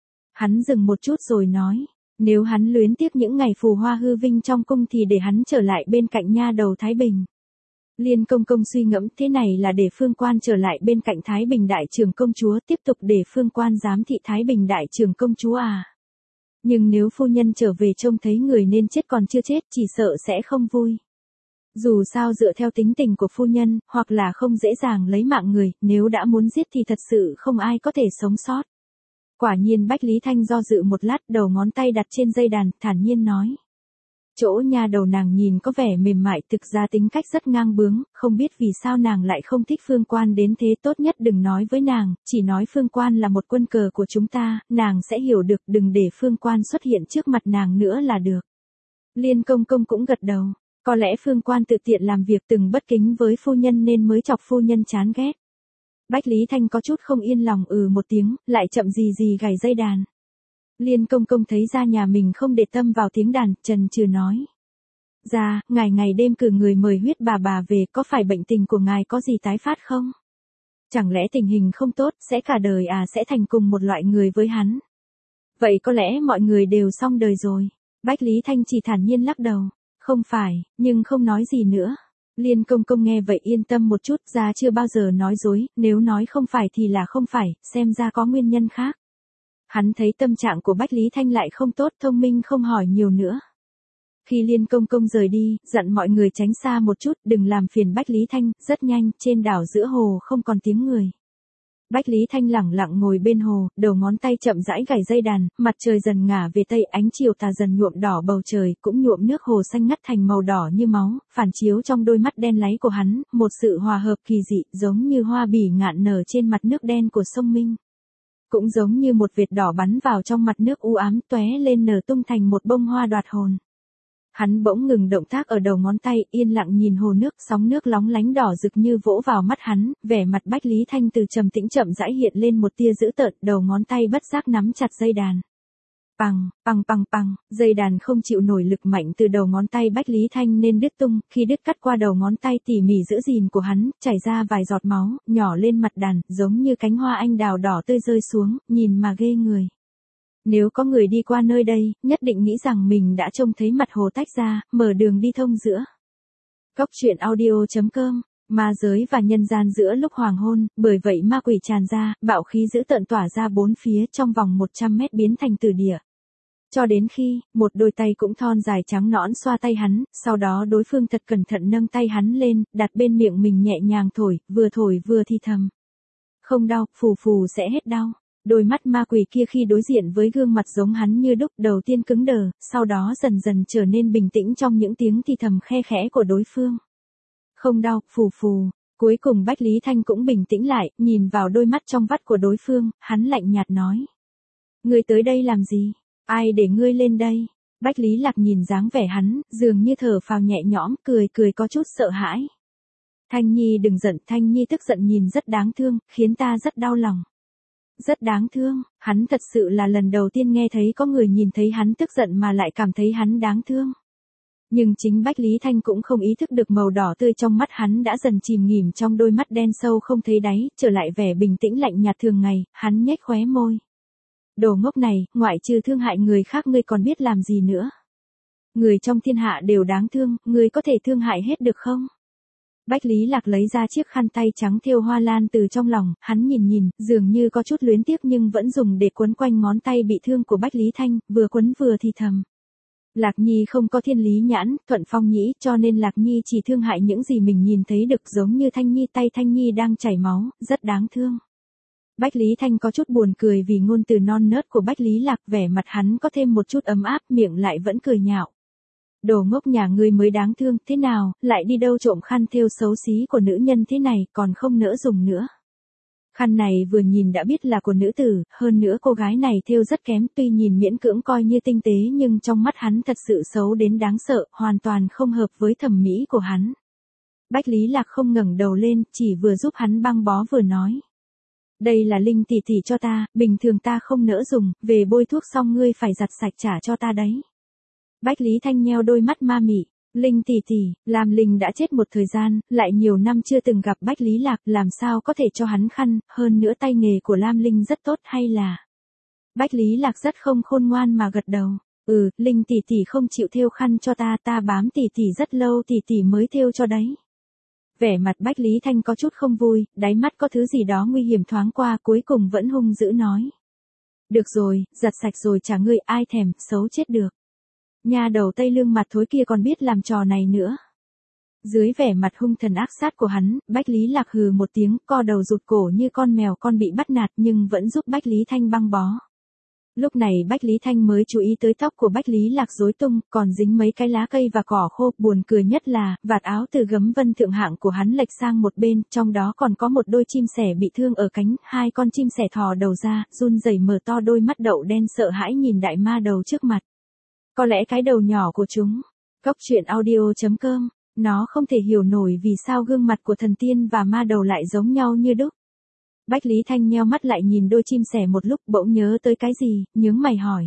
Hắn dừng một chút rồi nói. Nếu hắn luyến tiếc những ngày phù hoa hư vinh trong cung thì để hắn trở lại bên cạnh nha đầu Thái Bình. Liên Công Công suy ngẫm, thế này là để Phương Quan trở lại bên cạnh Thái Bình đại trưởng công chúa, tiếp tục để Phương Quan giám thị Thái Bình đại trưởng công chúa à. Nhưng nếu phu nhân trở về trông thấy người nên chết còn chưa chết, chỉ sợ sẽ không vui. Dù sao dựa theo tính tình của phu nhân, hoặc là không dễ dàng lấy mạng người, nếu đã muốn giết thì thật sự không ai có thể sống sót. Quả nhiên Bách Lý Thanh do dự một lát, đầu ngón tay đặt trên dây đàn, thản nhiên nói. Chỗ nha đầu nàng nhìn có vẻ mềm mại, thực ra tính cách rất ngang bướng, không biết vì sao nàng lại không thích Phương Quan đến thế, tốt nhất đừng nói với nàng, chỉ nói Phương Quan là một quân cờ của chúng ta, nàng sẽ hiểu được, đừng để Phương Quan xuất hiện trước mặt nàng nữa là được. Liên công công cũng gật đầu, có lẽ Phương Quan tự tiện làm việc từng bất kính với phu nhân nên mới chọc phu nhân chán ghét. Bách Lý Thanh có chút không yên lòng ừ một tiếng, lại chậm gì gì gảy dây đàn. Liên công công thấy ra nhà mình không để tâm vào tiếng đàn, chần chừ nói. Ra, ngài ngày đêm cử người mời huyết bà bà về, có phải bệnh tình của ngài có gì tái phát không? Chẳng lẽ tình hình không tốt, sẽ cả đời à sẽ thành cùng một loại người với hắn? Vậy có lẽ mọi người đều xong đời rồi. Bách Lý Thanh chỉ thản nhiên lắc đầu. Không phải, nhưng không nói gì nữa. Liên công công nghe vậy yên tâm một chút, ra chưa bao giờ nói dối, nếu nói không phải thì là không phải, xem ra có nguyên nhân khác. Hắn thấy tâm trạng của Bách Lý Thanh lại không tốt, thông minh không hỏi nhiều nữa. Khi Liên công công rời đi, dặn mọi người tránh xa một chút, đừng làm phiền Bách Lý Thanh, rất nhanh, trên đảo giữa hồ không còn tiếng người. Bách Lý Thanh lẳng lặng ngồi bên hồ, đầu ngón tay chậm rãi gảy dây đàn, mặt trời dần ngả về tây, ánh chiều tà dần nhuộm đỏ bầu trời, cũng nhuộm nước hồ xanh ngắt thành màu đỏ như máu, phản chiếu trong đôi mắt đen láy của hắn, một sự hòa hợp kỳ dị, giống như hoa bỉ ngạn nở trên mặt nước đen của sông Minh. Cũng giống như một vệt đỏ bắn vào trong mặt nước u ám, tóe lên nở tung thành một bông hoa đoạt hồn. Hắn bỗng ngừng động tác ở đầu ngón tay, yên lặng nhìn hồ nước, sóng nước lóng lánh đỏ rực như vỗ vào mắt hắn, vẻ mặt Bách Lý Thanh từ trầm tĩnh chậm rãi hiện lên một tia dữ tợn, đầu ngón tay bất giác nắm chặt dây đàn. Pằng, pằng pằng pằng, dây đàn không chịu nổi lực mạnh từ đầu ngón tay Bách Lý Thanh nên đứt tung, khi đứt cắt qua đầu ngón tay tỉ mỉ giữ gìn của hắn, chảy ra vài giọt máu, nhỏ lên mặt đàn, giống như cánh hoa anh đào đỏ tươi rơi xuống, nhìn mà ghê người. Nếu có người đi qua nơi đây, nhất định nghĩ rằng mình đã trông thấy mặt hồ tách ra, mở đường đi thông giữa. Góc truyện audio chấm com, ma giới và nhân gian giữa lúc hoàng hôn, bởi vậy ma quỷ tràn ra, bạo khí dữ tợn tỏa ra bốn phía trong vòng một trăm mét biến thành tử địa. Cho đến khi, một đôi tay cũng thon dài trắng nõn xoa tay hắn, sau đó đối phương thật cẩn thận nâng tay hắn lên, đặt bên miệng mình nhẹ nhàng thổi, vừa thổi vừa thì thầm. Không đau, phù phù sẽ hết đau. Đôi mắt ma quỷ kia khi đối diện với gương mặt giống hắn như đúc, đầu tiên cứng đờ, sau đó dần dần trở nên bình tĩnh trong những tiếng thì thầm khe khẽ của đối phương. Không đau, phù phù. Cuối cùng Bách Lý Thanh cũng bình tĩnh lại, nhìn vào đôi mắt trong vắt của đối phương, hắn lạnh nhạt nói. Ngươi tới đây làm gì? Ai để ngươi lên đây? Bách Lý Lạc nhìn dáng vẻ hắn, dường như thở phào nhẹ nhõm, cười cười có chút sợ hãi. Thanh Nhi đừng giận, Thanh Nhi tức giận nhìn rất đáng thương, khiến ta rất đau lòng. Rất đáng thương, hắn thật sự là lần đầu tiên nghe thấy có người nhìn thấy hắn tức giận mà lại cảm thấy hắn đáng thương. Nhưng chính Bách Lý Thanh cũng không ý thức được màu đỏ tươi trong mắt hắn đã dần chìm nghỉm trong đôi mắt đen sâu không thấy đáy, trở lại vẻ bình tĩnh lạnh nhạt thường ngày, hắn nhếch khóe môi. Đồ ngốc này, ngoại trừ thương hại người khác ngươi còn biết làm gì nữa? Người trong thiên hạ đều đáng thương, ngươi có thể thương hại hết được không? Bách Lý Lạc lấy ra chiếc khăn tay trắng thêu hoa lan từ trong lòng, hắn nhìn nhìn, dường như có chút luyến tiếc nhưng vẫn dùng để quấn quanh ngón tay bị thương của Bách Lý Thanh, vừa quấn vừa thì thầm. Lạc Nhi không có thiên lý nhãn, thuận phong nhĩ, cho nên Lạc Nhi chỉ thương hại những gì mình nhìn thấy được, giống như Thanh Nhi, tay Thanh Nhi đang chảy máu, rất đáng thương. Bách Lý Thanh có chút buồn cười vì ngôn từ non nớt của Bách Lý Lạc, vẻ mặt hắn có thêm một chút ấm áp, miệng lại vẫn cười nhạo. Đồ ngốc nhà ngươi mới đáng thương, thế nào, lại đi đâu trộm khăn thêu xấu xí của nữ nhân thế này, còn không nỡ dùng nữa. Khăn này vừa nhìn đã biết là của nữ tử, hơn nữa cô gái này thêu rất kém, tuy nhìn miễn cưỡng coi như tinh tế nhưng trong mắt hắn thật sự xấu đến đáng sợ, hoàn toàn không hợp với thẩm mỹ của hắn. Bách Lý Lạc không ngẩng đầu lên, chỉ vừa giúp hắn băng bó vừa nói. Đây là Linh tỷ tỷ cho ta, bình thường ta không nỡ dùng, về bôi thuốc xong ngươi phải giặt sạch trả cho ta đấy. Bách Lý Thanh nheo đôi mắt ma mị. Linh tỷ tỷ, Lam Linh đã chết một thời gian, lại nhiều năm chưa từng gặp Bách Lý Lạc, làm sao có thể cho hắn khăn, hơn nữa tay nghề của Lam Linh rất tốt hay là... Bách Lý Lạc rất không khôn ngoan mà gật đầu. Ừ, Linh tỷ tỷ không chịu thêu khăn cho ta, ta bám tỷ tỷ rất lâu tỷ tỷ mới thêu cho đấy. Vẻ mặt Bách Lý Thanh có chút không vui, đáy mắt có thứ gì đó nguy hiểm thoáng qua, cuối cùng vẫn hung dữ nói. Được rồi, giặt sạch rồi trả ngươi, ai thèm, xấu chết được. Nhà đầu Tây Lương mặt thối kia còn biết làm trò này nữa. Dưới vẻ mặt hung thần ác sát của hắn, Bách Lý Lạc hừ một tiếng, co đầu rụt cổ như con mèo con bị bắt nạt nhưng vẫn giúp Bách Lý Thanh băng bó. Lúc này Bách Lý Thanh mới chú ý tới tóc của Bách Lý Lạc rối tung, còn dính mấy cái lá cây và cỏ khô, buồn cười nhất là, vạt áo từ gấm vân thượng hạng của hắn lệch sang một bên, trong đó còn có một đôi chim sẻ bị thương ở cánh, hai con chim sẻ thò đầu ra, run rẩy mở to đôi mắt đậu đen sợ hãi nhìn đại ma đầu trước mặt. Có lẽ cái đầu nhỏ của chúng. Cốc truyện audio chấm com, nó không thể hiểu nổi vì sao gương mặt của thần tiên và ma đầu lại giống nhau như đúc. Bách Lý Thanh nheo mắt lại nhìn đôi chim sẻ một lúc bỗng nhớ tới cái gì, nhướng mày hỏi.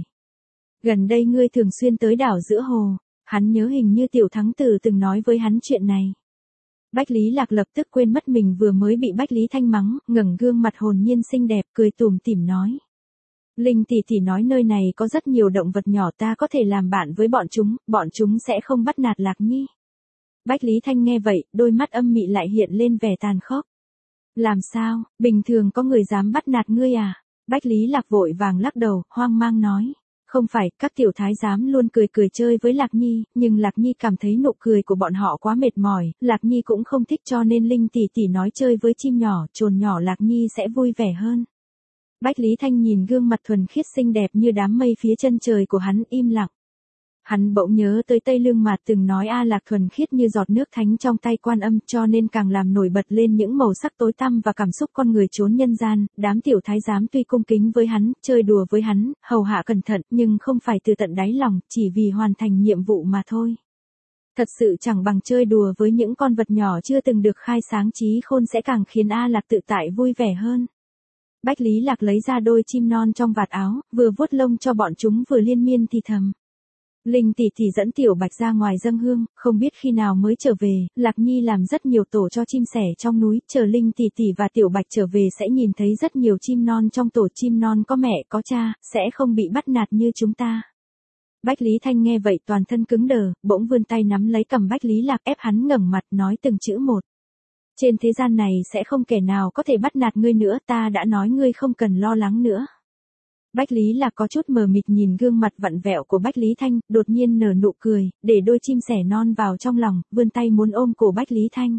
Gần đây ngươi thường xuyên tới đảo giữa hồ, hắn nhớ hình như tiểu thắng tử từng nói với hắn chuyện này. Bách Lý Lạc lập tức quên mất mình vừa mới bị Bách Lý Thanh mắng, ngẩng gương mặt hồn nhiên xinh đẹp, cười tủm tỉm nói. Linh tỷ tỷ nói nơi này có rất nhiều động vật nhỏ ta có thể làm bạn với bọn chúng, bọn chúng sẽ không bắt nạt Lạc Nhi. Bách Lý Thanh nghe vậy, đôi mắt âm mị lại hiện lên vẻ tàn khốc. Làm sao, bình thường có người dám bắt nạt ngươi à? Bách Lý Lạc vội vàng lắc đầu, hoang mang nói. Không phải, các tiểu thái giám luôn cười cười chơi với Lạc Nhi, nhưng Lạc Nhi cảm thấy nụ cười của bọn họ quá mệt mỏi, Lạc Nhi cũng không thích cho nên Linh tỷ tỷ nói chơi với chim nhỏ, trồn nhỏ Lạc Nhi sẽ vui vẻ hơn. Bách Lý Thanh nhìn gương mặt thuần khiết xinh đẹp như đám mây phía chân trời của hắn im lặng. Hắn bỗng nhớ tới Tây Lương Mạt từng nói A Lạc thuần khiết như giọt nước thánh trong tay Quan Âm cho nên càng làm nổi bật lên những màu sắc tối tăm và cảm xúc con người trốn nhân gian, đám tiểu thái giám tuy cung kính với hắn, chơi đùa với hắn, hầu hạ cẩn thận nhưng không phải từ tận đáy lòng, chỉ vì hoàn thành nhiệm vụ mà thôi. Thật sự chẳng bằng chơi đùa với những con vật nhỏ chưa từng được khai sáng trí khôn sẽ càng khiến A Lạc tự tại vui vẻ hơn. Bách Lý Lạc lấy ra đôi chim non trong vạt áo, vừa vuốt lông cho bọn chúng vừa liên miên thì thầm. Linh tỷ tỷ dẫn Tiểu Bạch ra ngoài dâng hương, không biết khi nào mới trở về, Lạc Nhi làm rất nhiều tổ cho chim sẻ trong núi, chờ Linh tỷ tỷ và Tiểu Bạch trở về sẽ nhìn thấy rất nhiều chim non trong tổ, chim non có mẹ có cha, sẽ không bị bắt nạt như chúng ta. Bách Lý Thanh nghe vậy toàn thân cứng đờ, bỗng vươn tay nắm lấy cầm Bách Lý Lạc ép hắn ngẩng mặt nói từng chữ một. Trên thế gian này sẽ không kẻ nào có thể bắt nạt ngươi nữa, ta đã nói ngươi không cần lo lắng nữa. Bách Lý Lạc có chút mờ mịt nhìn gương mặt vặn vẹo của Bách Lý Thanh, đột nhiên nở nụ cười, để đôi chim sẻ non vào trong lòng, vươn tay muốn ôm cổ Bách Lý Thanh.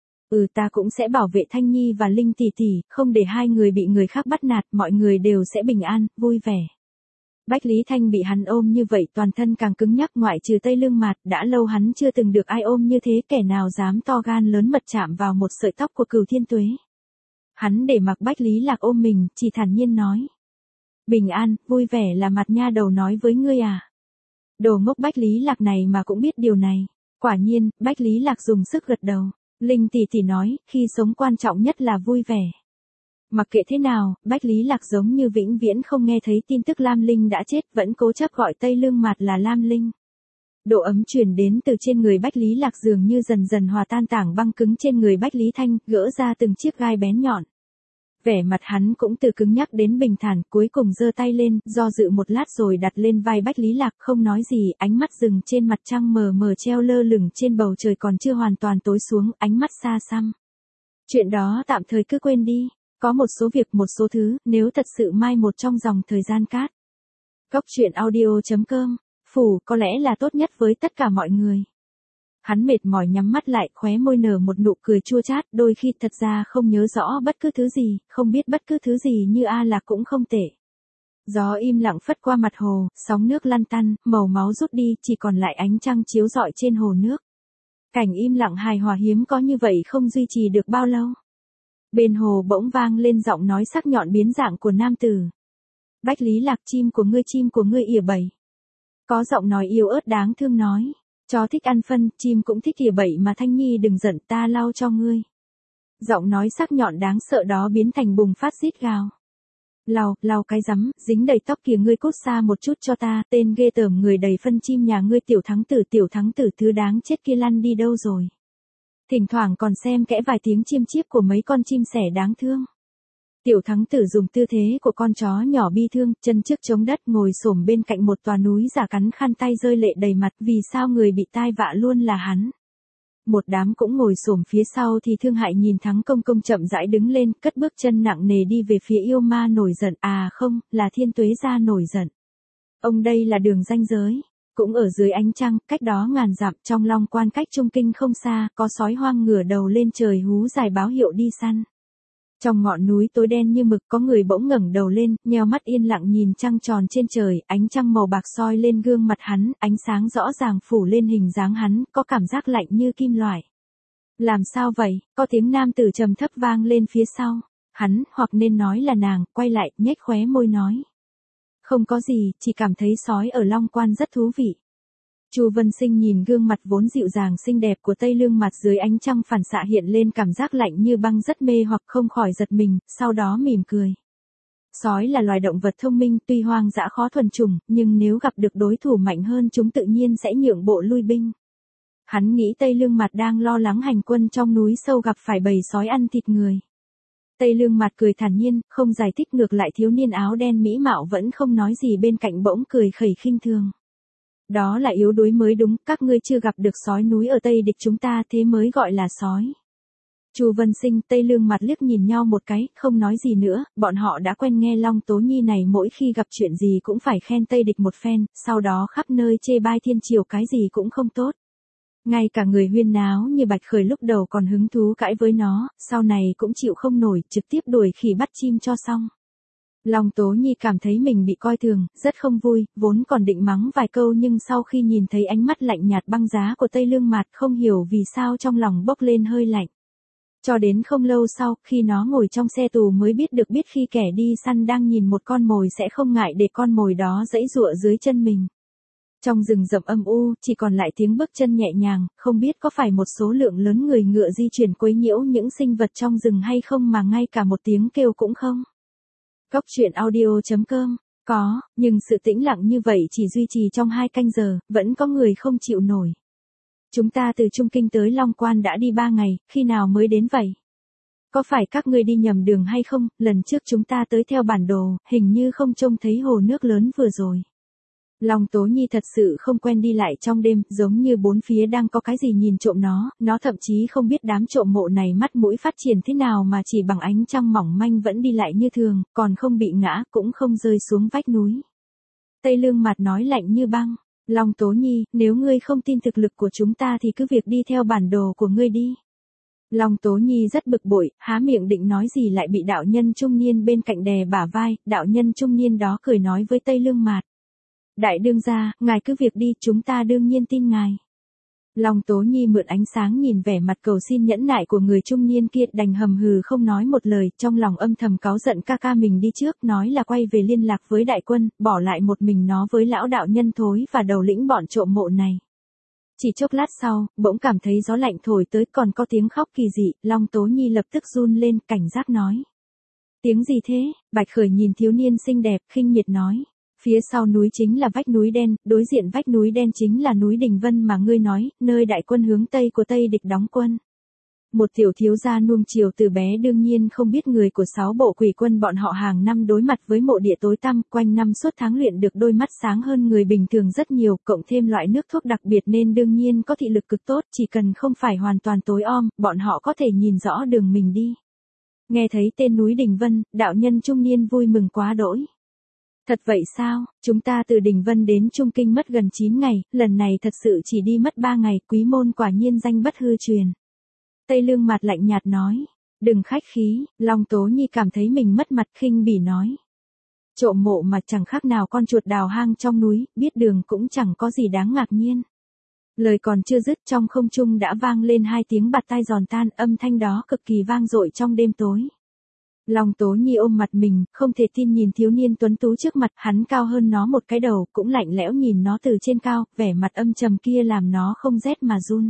Ừ ta cũng sẽ bảo vệ Thanh Nhi và Linh tỷ tỷ, không để hai người bị người khác bắt nạt, mọi người đều sẽ bình an, vui vẻ. Bách Lý Thanh bị hắn ôm như vậy toàn thân càng cứng nhắc ngoại trừ Tây Lương Mạt, đã lâu hắn chưa từng được ai ôm như thế, kẻ nào dám to gan lớn mật chạm vào một sợi tóc của Cửu Thiên Tuế. Hắn để mặc Bách Lý Lạc ôm mình, chỉ thản nhiên nói. Bình an, vui vẻ là mặt nha đầu nói với ngươi à. Đồ ngốc Bách Lý Lạc này mà cũng biết điều này. Quả nhiên, Bách Lý Lạc dùng sức gật đầu. Linh tỷ tỷ nói, khi sống quan trọng nhất là vui vẻ. Mặc kệ thế nào, Bách Lý Lạc giống như vĩnh viễn không nghe thấy tin tức Lam Linh đã chết, vẫn cố chấp gọi Tây Lương Mạt là Lam Linh. Độ ấm truyền đến từ trên người Bách Lý Lạc dường như dần dần hòa tan tảng băng cứng trên người Bách Lý Thanh, gỡ ra từng chiếc gai bén nhọn. Vẻ mặt hắn cũng từ cứng nhắc đến bình thản, cuối cùng giơ tay lên, do dự một lát rồi đặt lên vai Bách Lý Lạc, không nói gì, ánh mắt dừng trên mặt trăng mờ mờ treo lơ lửng trên bầu trời còn chưa hoàn toàn tối xuống, ánh mắt xa xăm. Chuyện đó tạm thời cứ quên đi, có một số việc một số thứ, nếu thật sự mai một trong dòng thời gian cát. Cốc truyện audio chấm com, phủ có lẽ là tốt nhất với tất cả mọi người. Hắn mệt mỏi nhắm mắt lại, khóe môi nở một nụ cười chua chát, đôi khi thật ra không nhớ rõ bất cứ thứ gì, không biết bất cứ thứ gì như A Lạc cũng không tệ. Gió im lặng phất qua mặt hồ, sóng nước lăn tăn, màu máu rút đi, chỉ còn lại ánh trăng chiếu rọi trên hồ nước. Cảnh im lặng hài hòa hiếm có như vậy không duy trì được bao lâu. Bên hồ bỗng vang lên giọng nói sắc nhọn biến dạng của nam tử. Bách Lý Lạc, chim của ngươi chim của ngươi ỉa bẩy. Có giọng nói yếu ớt đáng thương nói. Chó thích ăn phân, chim cũng thích ỉa bẩy mà Thanh Nhi đừng giận, ta lau cho ngươi. Giọng nói sắc nhọn đáng sợ đó biến thành bùng phát rít gào. Lau, lau cái rắm, dính đầy tóc kìa ngươi cút xa một chút cho ta, tên ghê tởm người đầy phân chim nhà ngươi tiểu thắng tử tiểu thắng tử thứ đáng chết kia lăn đi đâu rồi. Thỉnh thoảng còn xem kẽ vài tiếng chiêm chiếp của mấy con chim sẻ đáng thương. Tiểu thắng tử dùng tư thế của con chó nhỏ bi thương, chân trước chống đất ngồi xổm bên cạnh một tòa núi giả cắn khăn tay rơi lệ đầy mặt, vì sao người bị tai vạ luôn là hắn. Một đám cũng ngồi xổm phía sau thì thương hại nhìn Thắng Công Công chậm rãi đứng lên, cất bước chân nặng nề đi về phía yêu ma nổi giận, à không, là Thiên Tuế gia nổi giận. Ông đây là đường ranh giới. Cũng ở dưới ánh trăng, cách đó ngàn dặm trong Long Quan cách Trung Kinh không xa, có sói hoang ngửa đầu lên trời hú dài báo hiệu đi săn. Trong ngọn núi tối đen như mực có người bỗng ngẩng đầu lên, nheo mắt yên lặng nhìn trăng tròn trên trời, ánh trăng màu bạc soi lên gương mặt hắn, ánh sáng rõ ràng phủ lên hình dáng hắn, có cảm giác lạnh như kim loại. Làm sao vậy? Có tiếng nam tử trầm thấp vang lên phía sau. Hắn, hoặc nên nói là nàng, quay lại, nhếch khóe môi nói. Không có gì, chỉ cảm thấy sói ở Long Quan rất thú vị. Chu Vân Sinh nhìn gương mặt vốn dịu dàng xinh đẹp của Tây Lương Mặt dưới ánh trăng phản xạ hiện lên cảm giác lạnh như băng rất mê hoặc không khỏi giật mình, sau đó mỉm cười. Sói là loài động vật thông minh, tuy hoang dã khó thuần chủng, nhưng nếu gặp được đối thủ mạnh hơn chúng tự nhiên sẽ nhượng bộ lui binh. Hắn nghĩ Tây Lương Mặt đang lo lắng hành quân trong núi sâu gặp phải bầy sói ăn thịt người. Tây Lương Mặt cười thản nhiên, không giải thích, ngược lại thiếu niên áo đen mỹ mạo vẫn không nói gì bên cạnh bỗng cười khẩy khinh thường. Đó là yếu đuối mới đúng, các ngươi chưa gặp được sói núi ở Tây địch chúng ta thế mới gọi là sói. Chu Vân Sinh, Tây Lương Mặt liếc nhìn nhau một cái, không nói gì nữa, bọn họ đã quen nghe Long Tố Nhi này mỗi khi gặp chuyện gì cũng phải khen Tây địch một phen, sau đó khắp nơi chê bai thiên triều cái gì cũng không tốt. Ngay cả người huyên náo như Bạch Khởi lúc đầu còn hứng thú cãi với nó, sau này cũng chịu không nổi, trực tiếp đuổi khỉ bắt chim cho xong. Long Tố Nhi cảm thấy mình bị coi thường, rất không vui, vốn còn định mắng vài câu nhưng sau khi nhìn thấy ánh mắt lạnh nhạt băng giá của Tây Lương Mạt không hiểu vì sao trong lòng bốc lên hơi lạnh. Cho đến không lâu sau, khi nó ngồi trong xe tù mới biết được biết khi kẻ đi săn đang nhìn một con mồi sẽ không ngại để con mồi đó giãy giụa dưới chân mình. Trong rừng rậm âm u, chỉ còn lại tiếng bước chân nhẹ nhàng, không biết có phải một số lượng lớn người ngựa di chuyển quấy nhiễu những sinh vật trong rừng hay không mà ngay cả một tiếng kêu cũng không. Góc truyện audio chấm com, có, nhưng sự tĩnh lặng như vậy chỉ duy trì trong hai canh giờ, vẫn có người không chịu nổi. Chúng ta từ Trung Kinh tới Long Quan đã đi ba ngày, khi nào mới đến vậy? Có phải các ngươi đi nhầm đường hay không? Lần trước chúng ta tới theo bản đồ, hình như không trông thấy hồ nước lớn vừa rồi. Long Tố Nhi thật sự không quen đi lại trong đêm, giống như bốn phía đang có cái gì nhìn trộm nó, nó thậm chí không biết đám trộm mộ này mắt mũi phát triển thế nào mà chỉ bằng ánh trăng mỏng manh vẫn đi lại như thường, còn không bị ngã, cũng không rơi xuống vách núi. Tây Lương Mặt nói lạnh như băng, Long Tố Nhi, nếu ngươi không tin thực lực của chúng ta thì cứ việc đi theo bản đồ của ngươi đi. Long Tố Nhi rất bực bội, há miệng định nói gì lại bị đạo nhân trung niên bên cạnh đè bả vai, đạo nhân trung niên đó cười nói với Tây Lương Mạt. Đại đương gia, ngài cứ việc đi, chúng ta đương nhiên tin ngài. Long Tố Nhi mượn ánh sáng nhìn vẻ mặt cầu xin nhẫn nại của người trung niên kia đành hầm hừ không nói một lời, trong lòng âm thầm cáu giận ca ca mình đi trước, nói là quay về liên lạc với đại quân, bỏ lại một mình nó với lão đạo nhân thối và đầu lĩnh bọn trộm mộ này. Chỉ chốc lát sau, bỗng cảm thấy gió lạnh thổi tới còn có tiếng khóc kỳ dị, Long Tố Nhi lập tức run lên, cảnh giác nói. Tiếng gì thế? Bạch Khởi nhìn thiếu niên xinh đẹp, khinh miệt nói. Phía sau núi chính là vách núi đen, đối diện vách núi đen chính là núi Đình Vân mà ngươi nói, nơi đại quân hướng Tây của Tây địch đóng quân. Một tiểu thiếu gia nuông chiều từ bé đương nhiên không biết người của sáu bộ quỷ quân bọn họ hàng năm đối mặt với mộ địa tối tăm, quanh năm suốt tháng luyện được đôi mắt sáng hơn người bình thường rất nhiều, cộng thêm loại nước thuốc đặc biệt nên đương nhiên có thị lực cực tốt, chỉ cần không phải hoàn toàn tối om, bọn họ có thể nhìn rõ đường mình đi. Nghe thấy tên núi Đình Vân, đạo nhân trung niên vui mừng quá đỗi. Thật vậy sao, chúng ta từ Đình Vân đến Trung Kinh mất gần chín ngày, lần này thật sự chỉ đi mất ba ngày, quý môn quả nhiên danh bất hư truyền. Tây Lương Mặt lạnh nhạt nói, đừng khách khí, Long Tố Nhi cảm thấy mình mất mặt khinh bỉ nói. Trộm mộ mà chẳng khác nào con chuột đào hang trong núi, biết đường cũng chẳng có gì đáng ngạc nhiên. Lời còn chưa dứt trong không trung đã vang lên hai tiếng bạt tai giòn tan, âm thanh đó cực kỳ vang dội trong đêm tối. Long Tố Nhi ôm mặt mình, không thể tin nhìn thiếu niên tuấn tú trước mặt, hắn cao hơn nó một cái đầu, cũng lạnh lẽo nhìn nó từ trên cao, vẻ mặt âm trầm kia làm nó không rét mà run.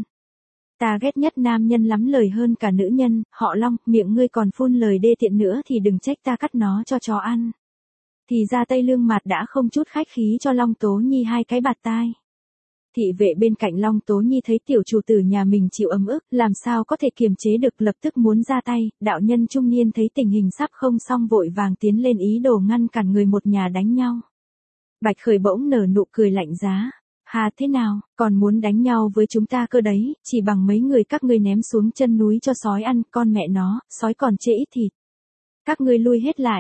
Ta ghét nhất nam nhân lắm lời hơn cả nữ nhân, họ Long, miệng ngươi còn phun lời đê tiện nữa thì đừng trách ta cắt nó cho chó ăn. Thì ra Tây Lương Mạt đã không chút khách khí cho Long Tố Nhi hai cái bạt tai. Thị vệ bên cạnh Long Tố Nhi thấy tiểu chủ tử nhà mình chịu ấm ức, làm sao có thể kiềm chế được, lập tức muốn ra tay, đạo nhân trung niên thấy tình hình sắp không xong vội vàng tiến lên ý đồ ngăn cản người một nhà đánh nhau. Bạch Khởi bỗng nở nụ cười lạnh giá. Hà thế nào, còn muốn đánh nhau với chúng ta cơ đấy, chỉ bằng mấy người các ngươi ném xuống chân núi cho sói ăn, con mẹ nó, sói còn chê ít thịt. Các ngươi lui hết lại.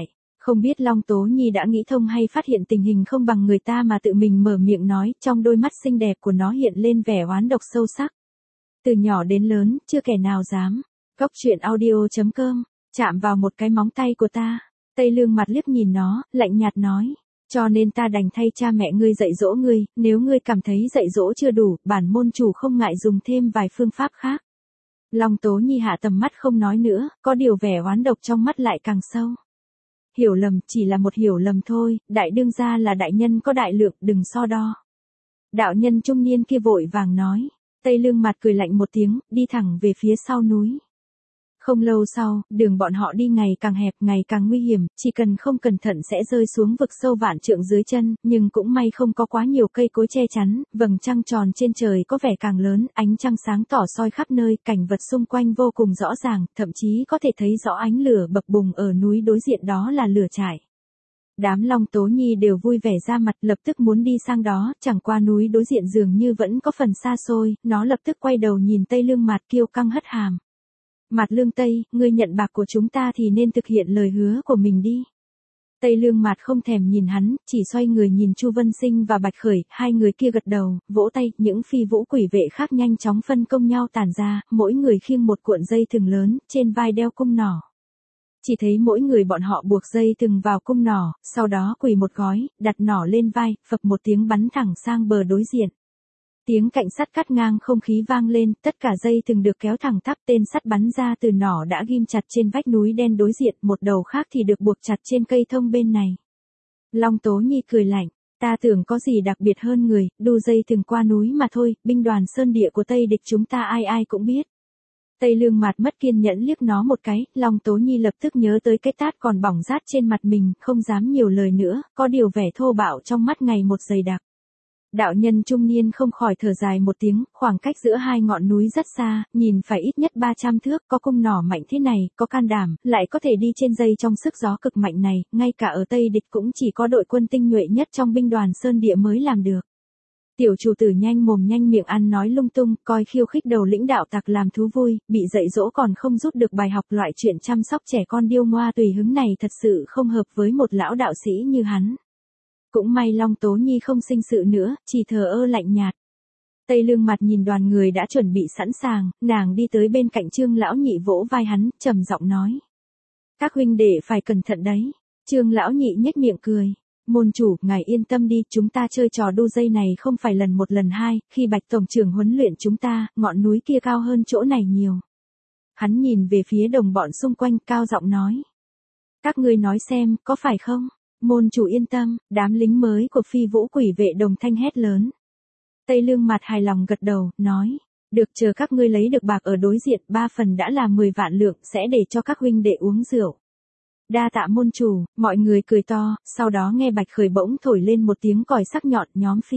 Không biết Long Tố Nhi đã nghĩ thông hay phát hiện tình hình không bằng người ta mà tự mình mở miệng nói, trong đôi mắt xinh đẹp của nó hiện lên vẻ oán độc sâu sắc. Từ nhỏ đến lớn, chưa kẻ nào dám. Cốc truyện audio chấm com, chạm vào một cái móng tay của ta. Tây Lương mặt liếc nhìn nó, lạnh nhạt nói. Cho nên ta đành thay cha mẹ ngươi dạy dỗ ngươi, nếu ngươi cảm thấy dạy dỗ chưa đủ, bản môn chủ không ngại dùng thêm vài phương pháp khác. Long Tố Nhi hạ tầm mắt không nói nữa, có điều vẻ oán độc trong mắt lại càng sâu. Hiểu lầm, chỉ là một hiểu lầm thôi, đại đương gia là đại nhân có đại lượng, đừng so đo. Đạo nhân trung niên kia vội vàng nói. Tây Lương mặt cười lạnh một tiếng, đi thẳng về phía sau núi. Không lâu sau, đường bọn họ đi ngày càng hẹp, ngày càng nguy hiểm, chỉ cần không cẩn thận sẽ rơi xuống vực sâu vạn trượng dưới chân, nhưng cũng may không có quá nhiều cây cối che chắn, vầng trăng tròn trên trời có vẻ càng lớn, ánh trăng sáng tỏ soi khắp nơi, cảnh vật xung quanh vô cùng rõ ràng, thậm chí có thể thấy rõ ánh lửa bập bùng ở núi đối diện đó là lửa trại. Đám Long Tố Nhi đều vui vẻ ra mặt, lập tức muốn đi sang đó, chẳng qua núi đối diện dường như vẫn có phần xa xôi, nó lập tức quay đầu nhìn Tây Lương Mạt kiêu căng hất hàm. Mạt Lương Tây, ngươi nhận bạc của chúng ta thì nên thực hiện lời hứa của mình đi. Tây Lương Mạt không thèm nhìn hắn, chỉ xoay người nhìn Chu Vân Sinh và Bạch Khởi, hai người kia gật đầu, vỗ tay, những phi vũ quỷ vệ khác nhanh chóng phân công nhau tản ra, mỗi người khiêng một cuộn dây thừng lớn, trên vai đeo cung nỏ. Chỉ thấy mỗi người bọn họ buộc dây thừng vào cung nỏ, sau đó quỳ một gói, đặt nỏ lên vai, phập một tiếng bắn thẳng sang bờ đối diện. Tiếng cạnh sắt cắt ngang không khí vang lên, tất cả dây thừng được kéo thẳng tắp, tên sắt bắn ra từ nỏ đã ghim chặt trên vách núi đen đối diện, một đầu khác thì được buộc chặt trên cây thông bên này. Long Tố Nhi cười lạnh, ta tưởng có gì đặc biệt hơn người, đu dây thừng qua núi mà thôi, binh đoàn sơn địa của Tây địch chúng ta ai ai cũng biết. Tây Lương Mạt mất kiên nhẫn liếc nó một cái, Long Tố Nhi lập tức nhớ tới cái tát còn bỏng rát trên mặt mình, không dám nhiều lời nữa, có điều vẻ thô bạo trong mắt ngày một dày đặc. Đạo nhân trung niên không khỏi thở dài một tiếng, khoảng cách giữa hai ngọn núi rất xa, nhìn phải ít nhất ba trăm thước, có cung nỏ mạnh thế này, có can đảm, lại có thể đi trên dây trong sức gió cực mạnh này, ngay cả ở Tây địch cũng chỉ có đội quân tinh nhuệ nhất trong binh đoàn sơn địa mới làm được. Tiểu chủ tử nhanh mồm nhanh miệng ăn nói lung tung, coi khiêu khích đầu lĩnh đạo tặc làm thú vui, bị dạy dỗ còn không rút được bài học, loại chuyện chăm sóc trẻ con điêu ngoa tùy hứng này thật sự không hợp với một lão đạo sĩ như hắn. Cũng may Long Tố Nhi không sinh sự nữa, chỉ thờ ơ lạnh nhạt. Tây Lương Mặt nhìn đoàn người đã chuẩn bị sẵn sàng, nàng đi tới bên cạnh Trương lão nhị vỗ vai hắn, trầm giọng nói. Các huynh đệ phải cẩn thận đấy. Trương lão nhị nhếch miệng cười. Môn chủ, ngài yên tâm đi, chúng ta chơi trò đu dây này không phải lần một lần hai, khi Bạch tổng trưởng huấn luyện chúng ta, ngọn núi kia cao hơn chỗ này nhiều. Hắn nhìn về phía đồng bọn xung quanh, cao giọng nói. Các ngươi nói xem, có phải không? Môn chủ yên tâm, đám lính mới của phi vũ quỷ vệ đồng thanh hét lớn. Tây Lương Mặt hài lòng gật đầu, nói. Được, chờ các ngươi lấy được bạc ở đối diện, ba phần đã là mười vạn lượng, sẽ để cho các huynh đệ uống rượu. Đa tạ môn chủ, mọi người cười to, sau đó nghe Bạch Khởi bỗng thổi lên một tiếng còi sắc nhọn, nhóm phi.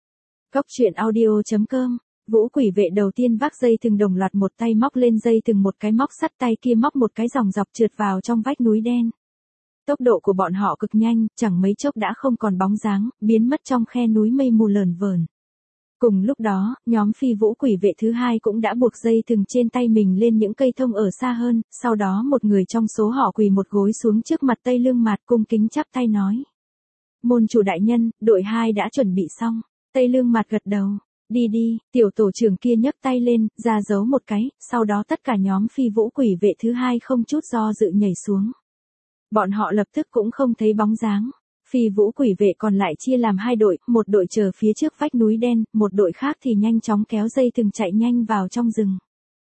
Cốc truyện audio chấm com, vũ quỷ vệ đầu tiên vác dây thừng đồng loạt một tay móc lên dây thừng, một cái móc sắt tay kia móc một cái dòng dọc trượt vào trong vách núi đen. Tốc độ của bọn họ cực nhanh, chẳng mấy chốc đã không còn bóng dáng, biến mất trong khe núi mây mù lờn vờn. Cùng lúc đó, nhóm phi vũ quỷ vệ thứ hai cũng đã buộc dây thừng trên tay mình lên những cây thông ở xa hơn, sau đó một người trong số họ quỳ một gối xuống trước mặt Tây Lương Mạt cung kính chắp tay nói. Môn chủ đại nhân, đội hai đã chuẩn bị xong. Tây Lương Mạt gật đầu. Đi đi, tiểu tổ trưởng kia nhấc tay lên, ra dấu một cái, sau đó tất cả nhóm phi vũ quỷ vệ thứ hai không chút do dự nhảy xuống. Bọn họ lập tức cũng không thấy bóng dáng. Phi vũ quỷ vệ còn lại chia làm hai đội, một đội chờ phía trước vách núi đen, một đội khác thì nhanh chóng kéo dây thừng chạy nhanh vào trong rừng.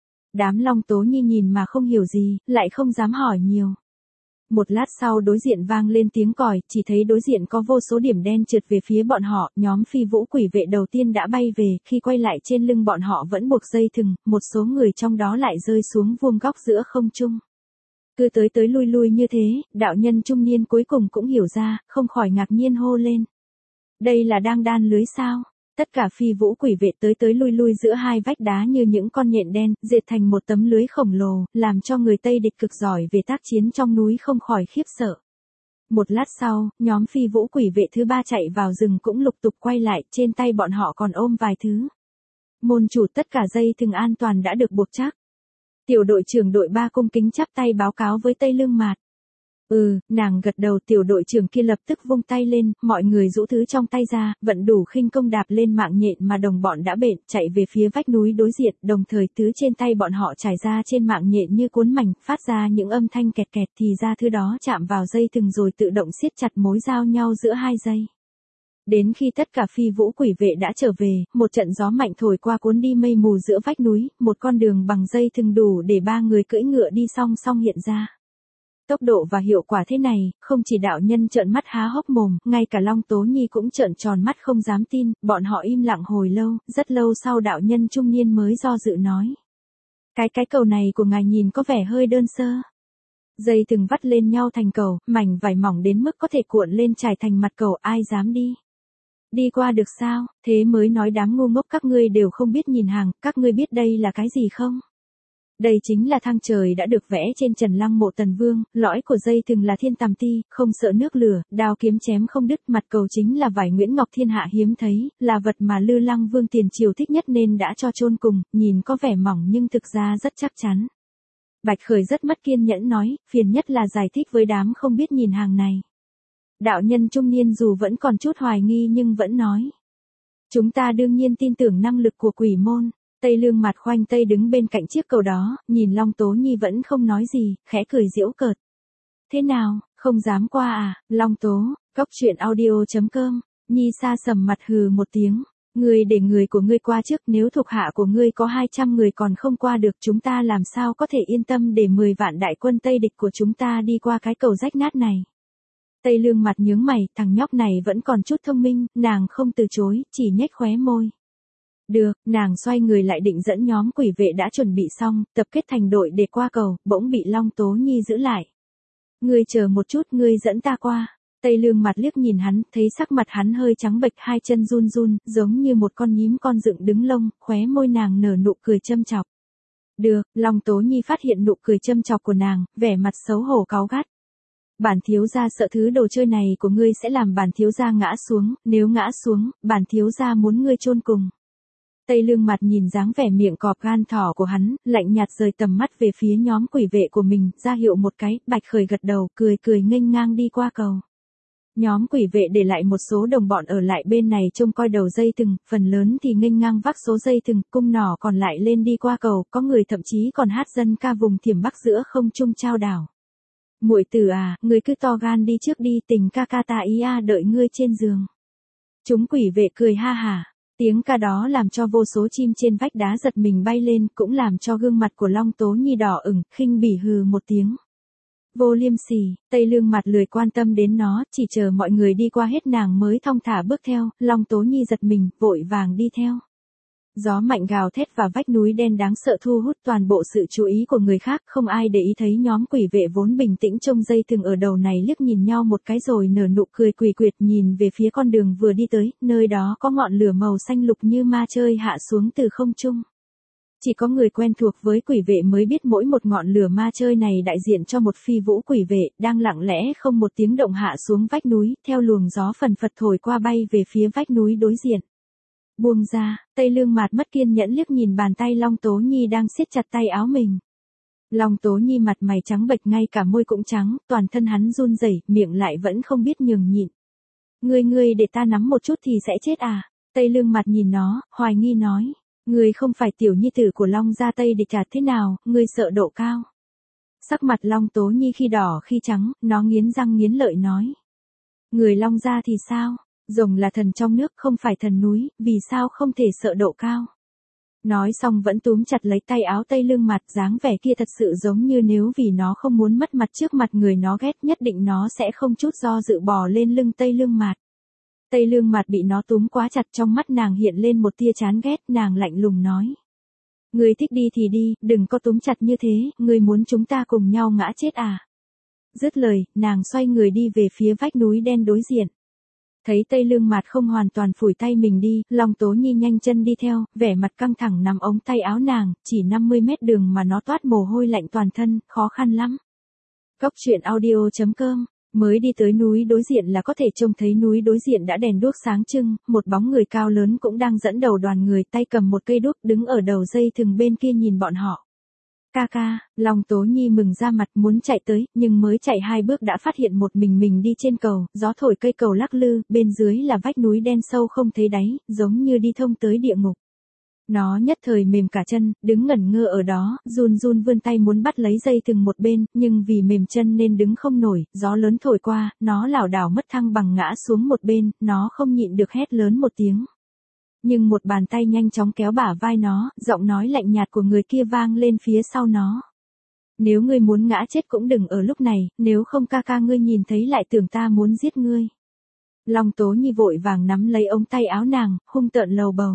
Đám Long Tố Nhi nhìn mà không hiểu gì, lại không dám hỏi nhiều. Một lát sau đối diện vang lên tiếng còi, chỉ thấy đối diện có vô số điểm đen trượt về phía bọn họ, nhóm phi vũ quỷ vệ đầu tiên đã bay về, khi quay lại trên lưng bọn họ vẫn buộc dây thừng, một số người trong đó lại rơi xuống vuông góc giữa không trung. Cứ tới tới lui lui như thế, đạo nhân trung niên cuối cùng cũng hiểu ra, không khỏi ngạc nhiên hô lên. Đây là đang đan lưới sao? Tất cả phi vũ quỷ vệ tới tới lui lui giữa hai vách đá như những con nhện đen, dệt thành một tấm lưới khổng lồ, làm cho người Tây địch cực giỏi về tác chiến trong núi không khỏi khiếp sợ. Một lát sau, nhóm phi vũ quỷ vệ thứ ba chạy vào rừng cũng lục tục quay lại, trên tay bọn họ còn ôm vài thứ. Môn chủ, tất cả dây thừng an toàn đã được buộc chắc. Tiểu đội trưởng đội ba cung kính chắp tay báo cáo với Tây Lương Mạt. Ừ, nàng gật đầu. Tiểu đội trưởng kia lập tức vung tay lên, mọi người rũ thứ trong tay ra, vận đủ khinh công đạp lên mạng nhện mà đồng bọn đã bện, chạy về phía vách núi đối diện, đồng thời thứ trên tay bọn họ trải ra trên mạng nhện như cuốn mảnh, phát ra những âm thanh kẹt kẹt thì ra thứ đó chạm vào dây thừng rồi tự động siết chặt mối giao nhau giữa hai dây. Đến khi tất cả phi vũ quỷ vệ đã trở về, một trận gió mạnh thổi qua cuốn đi mây mù giữa vách núi, một con đường bằng dây thừng đủ để ba người cưỡi ngựa đi song song hiện ra. Tốc độ và hiệu quả thế này, không chỉ đạo nhân trợn mắt há hốc mồm, ngay cả Long Tố Nhi cũng trợn tròn mắt không dám tin, bọn họ im lặng hồi lâu, rất lâu sau đạo nhân trung niên mới do dự nói. Cái cái cầu này của ngài nhìn có vẻ hơi đơn sơ. Dây thừng vắt lên nhau thành cầu, mảnh vải mỏng đến mức có thể cuộn lên trải thành mặt cầu, ai dám đi. Đi qua được sao, thế mới nói đám ngu ngốc các ngươi đều không biết nhìn hàng, các ngươi biết đây là cái gì không? Đây chính là thang trời đã được vẽ trên trần lăng mộ Tần Vương, lõi của dây thừng là thiên tàm ti, không sợ nước lửa, đao kiếm chém không đứt, mặt cầu chính là vải Nguyễn Ngọc thiên hạ hiếm thấy, là vật mà Lư Lăng Vương tiền triều thích nhất nên đã cho chôn cùng, nhìn có vẻ mỏng nhưng thực ra rất chắc chắn. Bạch Khởi rất mất kiên nhẫn nói, phiền nhất là giải thích với đám không biết nhìn hàng này. Đạo nhân trung niên dù vẫn còn chút hoài nghi nhưng vẫn nói. Chúng ta đương nhiên tin tưởng năng lực của quỷ môn. Tây Lương Mạt khoanh tay đứng bên cạnh chiếc cầu đó, nhìn Long Tố Nhi vẫn không nói gì, khẽ cười giễu cợt. Thế nào, không dám qua à, Long Tố, cóc truyện audio chấm com, Nhi xa sầm mặt hừ một tiếng. Ngươi để người của ngươi qua trước, nếu thuộc hạ của ngươi có hai trăm người còn không qua được chúng ta làm sao có thể yên tâm để mười vạn đại quân Tây địch của chúng ta đi qua cái cầu rách nát này. Tây Lương Mặt nhướng mày, thằng nhóc này vẫn còn chút thông minh, nàng không từ chối, chỉ nhếch khóe môi. Được, nàng xoay người lại định dẫn nhóm quỷ vệ đã chuẩn bị xong, tập kết thành đội để qua cầu, bỗng bị Long Tố Nhi giữ lại. Ngươi chờ một chút, ngươi dẫn ta qua. Tây Lương Mặt liếc nhìn hắn, thấy sắc mặt hắn hơi trắng bệch, hai chân run run, giống như một con nhím con dựng đứng lông, khóe môi nàng nở nụ cười châm chọc. Được, Long Tố Nhi phát hiện nụ cười châm chọc của nàng, vẻ mặt xấu hổ cáu gắt. Bản thiếu gia sợ thứ đồ chơi này của ngươi sẽ làm bản thiếu gia ngã xuống, nếu ngã xuống, bản thiếu gia muốn ngươi chôn cùng. Tây Lương Mặt nhìn dáng vẻ miệng cọp gan thỏ của hắn, lạnh nhạt rời tầm mắt về phía nhóm quỷ vệ của mình, ra hiệu một cái, Bạch Khởi gật đầu, cười cười nghênh ngang đi qua cầu. Nhóm quỷ vệ để lại một số đồng bọn ở lại bên này trông coi đầu dây thừng, phần lớn thì nghênh ngang vác số dây thừng, cung nỏ còn lại lên đi qua cầu, có người thậm chí còn hát dân ca vùng Thiểm Bắc giữa không trung trao đảo. Muội tử à, ngươi cứ to gan đi trước đi, tình ca ca ta ý a đợi ngươi trên giường. Chúng quỷ vệ cười ha hả. Tiếng ca đó làm cho vô số chim trên vách đá giật mình bay lên, cũng làm cho gương mặt của Long Tố Nhi đỏ ửng, khinh bỉ hừ một tiếng. Vô liêm sỉ, Tây Lương Mặt lười quan tâm đến nó, chỉ chờ mọi người đi qua hết nàng mới thong thả bước theo, Long Tố Nhi giật mình, vội vàng đi theo. Gió mạnh gào thét và vách núi đen đáng sợ thu hút toàn bộ sự chú ý của người khác, không ai để ý thấy nhóm quỷ vệ vốn bình tĩnh trông dây thừng ở đầu này liếc nhìn nhau một cái rồi nở nụ cười quỷ quyệt nhìn về phía con đường vừa đi tới, nơi đó có ngọn lửa màu xanh lục như ma chơi hạ xuống từ không trung. Chỉ có người quen thuộc với quỷ vệ mới biết mỗi một ngọn lửa ma chơi này đại diện cho một phi vũ quỷ vệ, đang lặng lẽ không một tiếng động hạ xuống vách núi, theo luồng gió phần phật thổi qua bay về phía vách núi đối diện. Buông ra, Tây Lương Mạt mất kiên nhẫn liếc nhìn bàn tay Long Tố Nhi đang siết chặt tay áo mình. Long Tố Nhi mặt mày trắng bệch, ngay cả môi cũng trắng, toàn thân hắn run rẩy, miệng lại vẫn không biết nhường nhịn. Ngươi ngươi để ta nắm một chút thì sẽ chết à? Tây Lương Mạt nhìn nó, hoài nghi nói. Ngươi không phải tiểu nhi tử của Long gia Tây địch à, thế nào, ngươi sợ độ cao? Sắc mặt Long Tố Nhi khi đỏ khi trắng, nó nghiến răng nghiến lợi nói. Người Long gia thì sao? Rồng là thần trong nước không phải thần núi, vì sao không thể sợ độ cao? Nói xong vẫn túm chặt lấy tay áo Tây Lương Mặt, dáng vẻ kia thật sự giống như nếu vì nó không muốn mất mặt trước mặt người nó ghét, nhất định nó sẽ không chút do dự bò lên lưng Tây Lương Mặt. Tây Lương Mặt bị nó túm quá chặt, trong mắt nàng hiện lên một tia chán ghét, nàng lạnh lùng nói. Ngươi thích đi thì đi, đừng có túm chặt như thế, ngươi muốn chúng ta cùng nhau ngã chết à? Dứt lời, nàng xoay người đi về phía vách núi đen đối diện. Thấy Tây Lương Mạt không hoàn toàn phủi tay mình đi, Long Tố Nhi nhanh chân đi theo, vẻ mặt căng thẳng nắm ống tay áo nàng, chỉ năm mươi mét đường mà nó toát mồ hôi lạnh toàn thân, khó khăn lắm. Cóc truyện audio chấm com, mới đi tới núi đối diện là có thể trông thấy núi đối diện đã đèn đuốc sáng trưng, một bóng người cao lớn cũng đang dẫn đầu đoàn người, tay cầm một cây đuốc đứng ở đầu dây thừng bên kia nhìn bọn họ. Ca ca, Long Tố Nhi mừng ra mặt muốn chạy tới, nhưng mới chạy hai bước đã phát hiện một mình mình đi trên cầu, gió thổi cây cầu lắc lư, bên dưới là vách núi đen sâu không thấy đáy, giống như đi thông tới địa ngục. Nó nhất thời mềm cả chân, đứng ngẩn ngơ ở đó, run run vươn tay muốn bắt lấy dây thừng một bên, nhưng vì mềm chân nên đứng không nổi, gió lớn thổi qua, nó lảo đảo mất thăng bằng ngã xuống một bên, nó không nhịn được hét lớn một tiếng. Nhưng một bàn tay nhanh chóng kéo bả vai nó, giọng nói lạnh nhạt của người kia vang lên phía sau nó. Nếu ngươi muốn ngã chết cũng đừng ở lúc này, nếu không ca ca ngươi nhìn thấy lại tưởng ta muốn giết ngươi. Long Tố Nhi vội vàng nắm lấy ống tay áo nàng, hung tợn lầu bầu.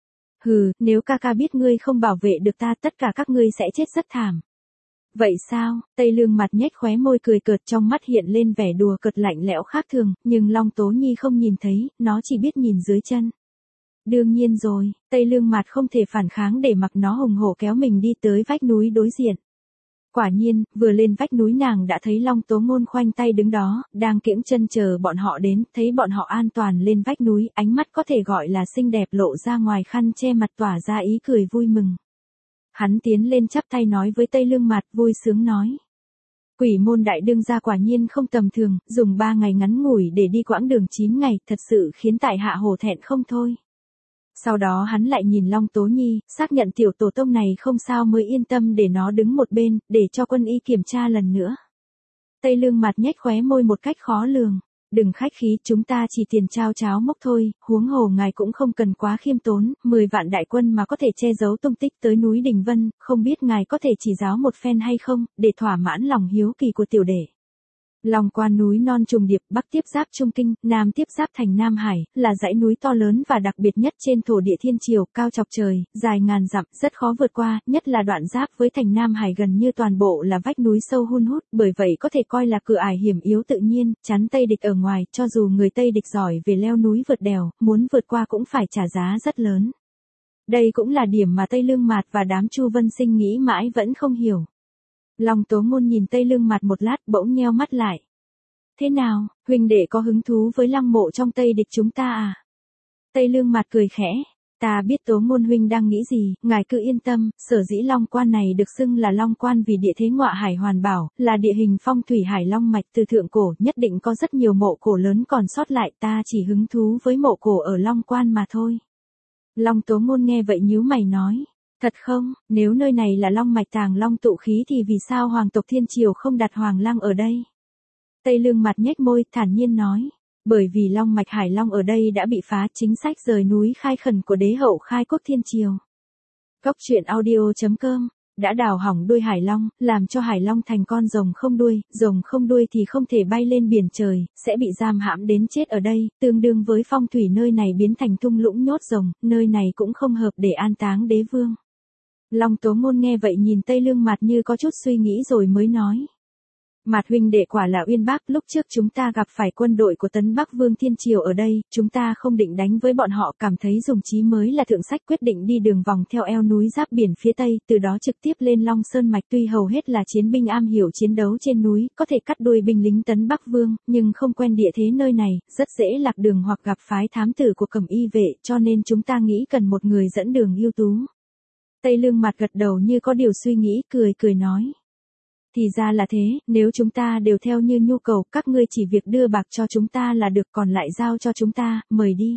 Hừ, nếu ca ca biết ngươi không bảo vệ được ta tất cả các ngươi sẽ chết rất thảm. Vậy sao, Tây Lương mặt nhếch khóe môi cười cợt trong mắt hiện lên vẻ đùa cợt lạnh lẽo khác thường, nhưng Long Tố Nhi không nhìn thấy, nó chỉ biết nhìn dưới chân. Đương nhiên rồi, Tây Lương mặt không thể phản kháng để mặc nó hùng hổ kéo mình đi tới vách núi đối diện. Quả nhiên, vừa lên vách núi nàng đã thấy Long Tố Ngôn khoanh tay đứng đó, đang kiễng chân chờ bọn họ đến, thấy bọn họ an toàn lên vách núi, ánh mắt có thể gọi là xinh đẹp lộ ra ngoài khăn che mặt tỏa ra ý cười vui mừng. Hắn tiến lên chắp tay nói với Tây Lương mặt vui sướng nói. Quỷ môn đại đương gia quả nhiên không tầm thường, dùng ba ngày ngắn ngủi để đi quãng đường chín ngày, thật sự khiến tại hạ hổ thẹn không thôi. Sau đó hắn lại nhìn Long Tố Nhi, xác nhận tiểu tổ tông này không sao mới yên tâm để nó đứng một bên, để cho quân y kiểm tra lần nữa. Tây Lương mặt nhếch khóe môi một cách khó lường. Đừng khách khí, chúng ta chỉ tiền trao cháo mốc thôi, huống hồ ngài cũng không cần quá khiêm tốn, mười vạn đại quân mà có thể che giấu tung tích tới núi Đình Vân, không biết ngài có thể chỉ giáo một phen hay không, để thỏa mãn lòng hiếu kỳ của tiểu đệ. Lòng quan núi non trùng điệp, bắc tiếp giáp Trung Kinh, nam tiếp giáp thành Nam Hải, là dãy núi to lớn và đặc biệt nhất trên thổ địa thiên triều, cao chọc trời, dài ngàn dặm, rất khó vượt qua, nhất là đoạn giáp với thành Nam Hải gần như toàn bộ là vách núi sâu hun hút, bởi vậy có thể coi là cửa ải hiểm yếu tự nhiên, chắn Tây địch ở ngoài, cho dù người Tây địch giỏi về leo núi vượt đèo, muốn vượt qua cũng phải trả giá rất lớn. Đây cũng là điểm mà Tây Lương Mạt và đám Chu Vân Sinh nghĩ mãi vẫn không hiểu. Long Tố Ngôn nhìn Tây Lương Mạt một lát bỗng nheo mắt lại. Thế nào, huynh đệ có hứng thú với lăng mộ trong Tây địch chúng ta à? Tây Lương Mạt cười khẽ. Ta biết Tố Ngôn huynh đang nghĩ gì, ngài cứ yên tâm, sở dĩ Long Quan này được xưng là Long Quan vì địa thế ngọa hải hoàn bảo, là địa hình phong thủy hải long mạch từ thượng cổ, nhất định có rất nhiều mộ cổ lớn còn sót lại, ta chỉ hứng thú với mộ cổ ở Long Quan mà thôi. Long Tố Ngôn nghe vậy nhíu mày nói. Thật không, nếu nơi này là long mạch tàng long tụ khí thì vì sao hoàng tộc thiên triều không đặt hoàng lăng ở đây? Tây Lương mặt nhếch môi, thản nhiên nói. Bởi vì long mạch hải long ở đây đã bị phá, chính sách rời núi khai khẩn của đế hậu khai quốc thiên triều. Góc truyện audio chấm com đã đào hỏng đuôi hải long, làm cho hải long thành con rồng không đuôi, rồng không đuôi thì không thể bay lên biển trời, sẽ bị giam hãm đến chết ở đây, tương đương với phong thủy nơi này biến thành thung lũng nhốt rồng, nơi này cũng không hợp để an táng đế vương. Long Tố Ngôn nghe vậy nhìn Tây Lương Mạt như có chút suy nghĩ rồi mới nói. Mạt huynh đệ quả là uyên bác, lúc trước chúng ta gặp phải quân đội của Tấn Bắc Vương Thiên Triều ở đây, chúng ta không định đánh với bọn họ, cảm thấy dùng chí mới là thượng sách, quyết định đi đường vòng theo eo núi giáp biển phía Tây, từ đó trực tiếp lên Long Sơn Mạch. Tuy hầu hết là chiến binh am hiểu chiến đấu trên núi, có thể cắt đuôi binh lính Tấn Bắc Vương, nhưng không quen địa thế nơi này, rất dễ lạc đường hoặc gặp phái thám tử của Cẩm Y vệ, cho nên chúng ta nghĩ cần một người dẫn đường ưu tú. Tây Lương Mạt gật đầu như có điều suy nghĩ, cười cười nói. Thì ra là thế, nếu chúng ta đều theo như nhu cầu, các ngươi chỉ việc đưa bạc cho chúng ta là được, còn lại giao cho chúng ta, mời đi.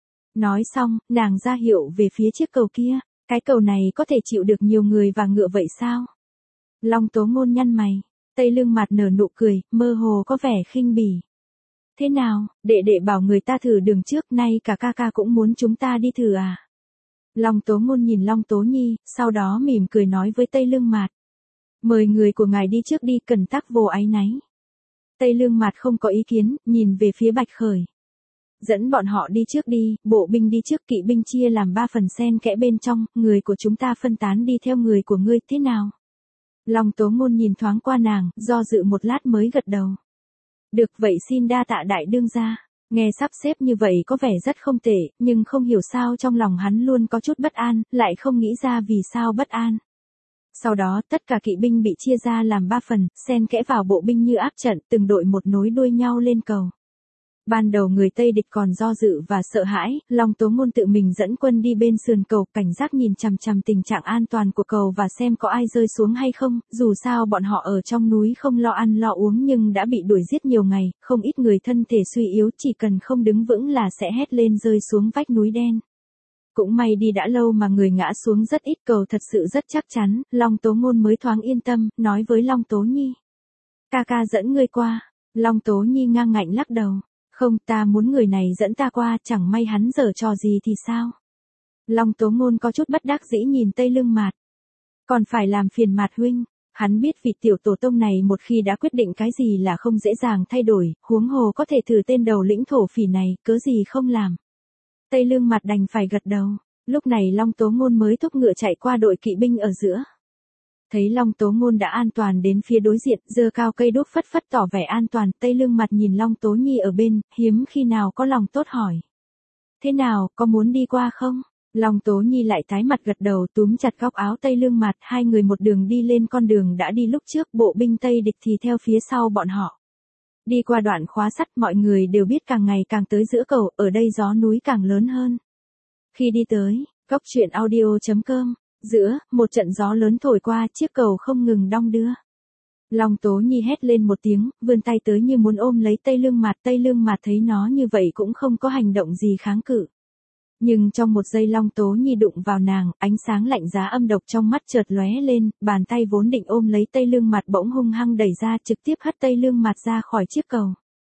Nói xong, nàng ra hiệu về phía chiếc cầu kia, cái cầu này có thể chịu được nhiều người và ngựa vậy sao? Long Tố Ngôn nhăn mày, Tây Lương Mạt nở nụ cười, mơ hồ có vẻ khinh bỉ. Thế nào, đệ đệ bảo người ta thử đường trước, nay cả ca ca cũng muốn chúng ta đi thử à? Long Tố Ngôn nhìn Long Tố Nhi, sau đó mỉm cười nói với Tây Lương Mạt. Mời người của ngài đi trước đi, cần tác vô áy náy. Tây Lương Mạt không có ý kiến, nhìn về phía Bạch Khởi. Dẫn bọn họ đi trước đi, bộ binh đi trước, kỵ binh chia làm ba phần xen kẽ bên trong, người của chúng ta phân tán đi theo người của ngươi, thế nào? Long Tố Ngôn nhìn thoáng qua nàng, do dự một lát mới gật đầu. Được vậy xin đa tạ đại đương gia. Nghe sắp xếp như vậy có vẻ rất không tệ, nhưng không hiểu sao trong lòng hắn luôn có chút bất an, lại không nghĩ ra vì sao bất an. Sau đó tất cả kỵ binh bị chia ra làm ba phần, xen kẽ vào bộ binh như áp trận, từng đội một nối đuôi nhau lên cầu. Ban đầu người Tây địch còn do dự và sợ hãi, Long Tố Ngôn tự mình dẫn quân đi bên sườn cầu, cảnh giác nhìn chằm chằm tình trạng an toàn của cầu và xem có ai rơi xuống hay không, dù sao bọn họ ở trong núi không lo ăn lo uống nhưng đã bị đuổi giết nhiều ngày, không ít người thân thể suy yếu chỉ cần không đứng vững là sẽ hét lên rơi xuống vách núi đen. Cũng may đi đã lâu mà người ngã xuống rất ít, cầu thật sự rất chắc chắn, Long Tố Ngôn mới thoáng yên tâm, nói với Long Tố Nhi. Ca ca dẫn ngươi qua. Long Tố Nhi ngang ngạnh lắc đầu. Không, ta muốn người này dẫn ta qua, chẳng may hắn giở trò gì thì sao? Long Tố Ngôn có chút bất đắc dĩ nhìn Tây Lương Mạt. Còn phải làm phiền Mạt huynh. Hắn biết vị tiểu tổ tông này một khi đã quyết định cái gì là không dễ dàng thay đổi, huống hồ có thể thử tên đầu lĩnh thổ phỉ này, cớ gì không làm. Tây Lương Mạt đành phải gật đầu. Lúc này Long Tố Ngôn mới thúc ngựa chạy qua đội kỵ binh ở giữa. Thấy Long Tố Ngôn đã an toàn đến phía đối diện, giơ cao cây đuốc phất phất tỏ vẻ an toàn, Tây Lương Mạt nhìn Long Tố Nhi ở bên, hiếm khi nào có lòng tốt hỏi. Thế nào, có muốn đi qua không? Long Tố Nhi lại tái mặt gật đầu, túm chặt góc áo Tây Lương Mạt, hai người một đường đi lên con đường đã đi lúc trước, bộ binh Tây địch thì theo phía sau bọn họ. Đi qua đoạn khóa sắt, mọi người đều biết càng ngày càng tới giữa cầu, ở đây gió núi càng lớn hơn. Khi đi tới, góc truyện audio chấm com, giữa, một trận gió lớn thổi qua, chiếc cầu không ngừng đong đưa. Long Tố Nhi hét lên một tiếng, vươn tay tới như muốn ôm lấy Tây Lương Mạt, Tây Lương Mạt thấy nó như vậy cũng không có hành động gì kháng cự. Nhưng trong một giây Long Tố Nhi đụng vào nàng, ánh sáng lạnh giá âm độc trong mắt chợt lóe lên, bàn tay vốn định ôm lấy Tây Lương Mạt bỗng hung hăng đẩy ra, trực tiếp hất Tây Lương Mạt ra khỏi chiếc cầu.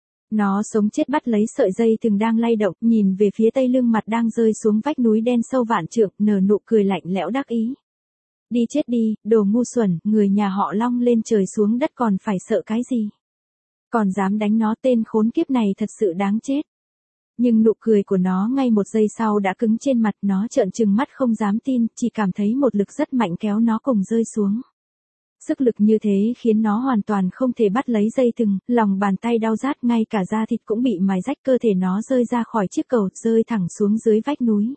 Nó sống chết bắt lấy sợi dây thừng đang lay động, nhìn về phía Tây Lương Mạt đang rơi xuống vách núi đen sâu vạn trượng, nở nụ cười lạnh lẽo đắc ý. Đi chết đi, đồ ngu xuẩn, người nhà họ Long lên trời xuống đất còn phải sợ cái gì? Còn dám đánh nó, tên khốn kiếp này thật sự đáng chết. Nhưng nụ cười của nó ngay một giây sau đã cứng trên mặt, nó trợn trừng mắt không dám tin, chỉ cảm thấy một lực rất mạnh kéo nó cùng rơi xuống. Sức lực như thế khiến nó hoàn toàn không thể bắt lấy dây thừng, lòng bàn tay đau rát, ngay cả da thịt cũng bị mài rách, cơ thể nó rơi ra khỏi chiếc cầu, rơi thẳng xuống dưới vách núi.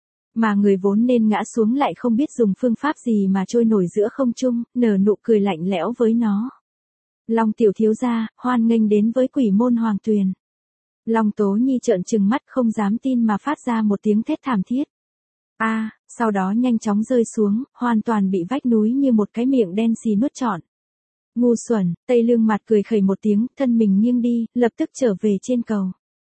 Mà người vốn nên ngã xuống lại không biết dùng phương pháp gì mà trôi nổi giữa không trung, nở nụ cười lạnh lẽo với nó. Long tiểu thiếu gia, hoan nghênh đến với Quỷ Môn Hoàng Tuyền. Long Tố Nhi trợn trừng mắt không dám tin mà phát ra một tiếng thét thảm thiết. A, à, sau đó nhanh chóng rơi xuống, hoàn toàn bị vách núi như một cái miệng đen xì nuốt trọn. Ngu xuẩn, Tây Lương Mạt cười khẩy một tiếng, thân mình nghiêng đi, lập tức trở về trên cầu.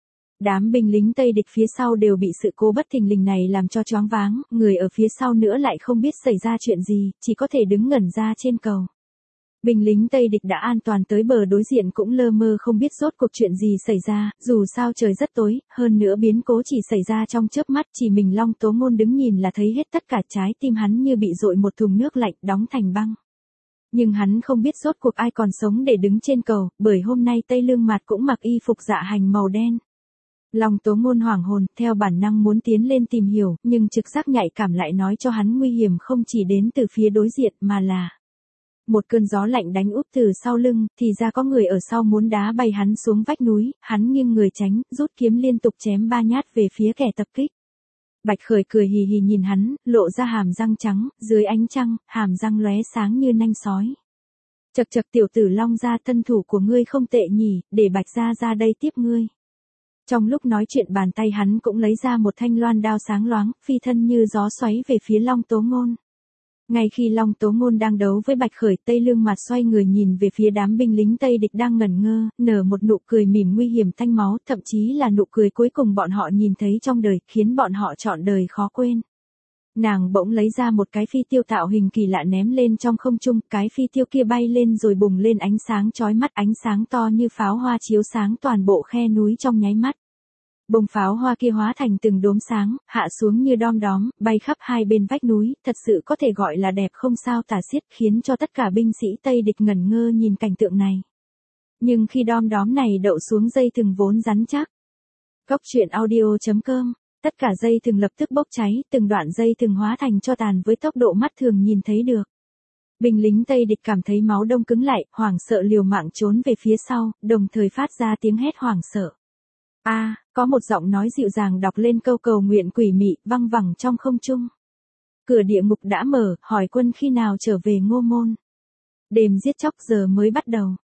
Đám binh lính Tây địch phía sau đều bị sự cố bất thình lình này làm cho choáng váng, người ở phía sau nữa lại không biết xảy ra chuyện gì, chỉ có thể đứng ngẩn ra trên cầu. Binh lính Tây địch đã an toàn tới bờ đối diện cũng lơ mơ không biết rốt cuộc chuyện gì xảy ra, dù sao trời rất tối, hơn nữa biến cố chỉ xảy ra trong chớp mắt, chỉ mình Long Tố Ngôn đứng nhìn là thấy hết tất cả, trái tim hắn như bị dội một thùng nước lạnh đóng thành băng. Nhưng hắn không biết rốt cuộc ai còn sống để đứng trên cầu, bởi hôm nay Tây Lương Mạt cũng mặc y phục dạ hành màu đen. Long Tố Ngôn hoảng hồn, theo bản năng muốn tiến lên tìm hiểu, nhưng trực giác nhạy cảm lại nói cho hắn nguy hiểm không chỉ đến từ phía đối diện mà là một cơn gió lạnh đánh úp từ sau lưng, thì ra có người ở sau muốn đá bay hắn xuống vách núi, hắn nghiêng người tránh, rút kiếm liên tục chém ba nhát về phía kẻ tập kích. Bạch Khởi cười hì hì nhìn hắn, lộ ra hàm răng trắng, dưới ánh trăng, hàm răng lóe sáng như nanh sói. Chậc chậc tiểu tử Long gia, thân thủ của ngươi không tệ nhỉ, để Bạch gia ra đây tiếp ngươi. Trong lúc nói chuyện bàn tay hắn cũng lấy ra một thanh loan đao sáng loáng, phi thân như gió xoáy về phía Long Tố Ngôn. Ngay khi Long Tố Ngôn đang đấu với Bạch Khởi, Tây Lương Mạt xoay người nhìn về phía đám binh lính Tây địch đang ngẩn ngơ, nở một nụ cười mỉm nguy hiểm tanh máu, thậm chí là nụ cười cuối cùng bọn họ nhìn thấy trong đời, khiến bọn họ trọn đời khó quên. Nàng bỗng lấy ra một cái phi tiêu tạo hình kỳ lạ ném lên trong không trung, cái phi tiêu kia bay lên rồi bùng lên ánh sáng chói mắt, ánh sáng to như pháo hoa chiếu sáng toàn bộ khe núi trong nháy mắt. Bông pháo hoa kia hóa thành từng đốm sáng, hạ xuống như đom đóm, bay khắp hai bên vách núi, thật sự có thể gọi là đẹp không sao tả xiết, khiến cho tất cả binh sĩ Tây địch ngẩn ngơ nhìn cảnh tượng này. Nhưng khi đom đóm này đậu xuống dây thừng vốn rắn chắc. Góc truyện audio chấm com, tất cả dây thừng lập tức bốc cháy, từng đoạn dây thừng hóa thành tro tàn với tốc độ mắt thường nhìn thấy được. Binh lính Tây địch cảm thấy máu đông cứng lại, hoảng sợ liều mạng trốn về phía sau, đồng thời phát ra tiếng hét hoảng sợ. A, à, có một giọng nói dịu dàng đọc lên câu cầu nguyện quỷ mị, văng vẳng trong không trung. Cửa địa ngục đã mở, hỏi quân khi nào trở về Ngô Môn. Đêm giết chóc giờ mới bắt đầu.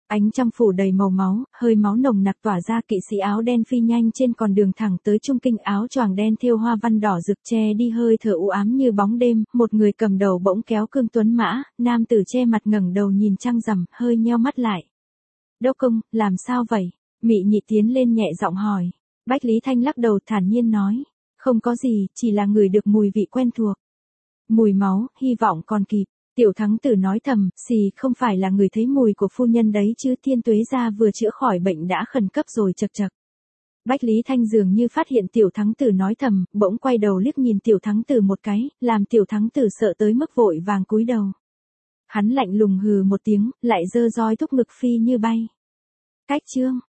Ánh trong phủ đầy màu máu, hơi máu nồng nặc tỏa ra, kỵ sĩ áo đen phi nhanh trên con đường thẳng tới trung kinh, áo choàng đen thêu hoa văn đỏ rực che đi hơi thở u ám như bóng đêm, một người cầm đầu bỗng kéo cương tuấn mã, nam tử che mặt ngẩng đầu nhìn trăng rằm, hơi nheo mắt lại. Đốc công, làm sao vậy? Mị Nhị tiến lên nhẹ giọng hỏi. Bách Lý Thanh lắc đầu thản nhiên nói. Không có gì, chỉ là người được mùi vị quen thuộc. Mùi máu, hy vọng còn kịp. Tiểu thắng tử nói thầm, xì, không phải là người thấy mùi của phu nhân đấy chứ, Thiên Tuế gia vừa chữa khỏi bệnh đã khẩn cấp rồi, chật chật. Bách Lý Thanh dường như phát hiện tiểu thắng tử nói thầm, bỗng quay đầu liếc nhìn tiểu thắng tử một cái, làm tiểu thắng tử sợ tới mức vội vàng cúi đầu. Hắn lạnh lùng hừ một tiếng, lại giơ roi thúc ngực phi như bay. Cách chương.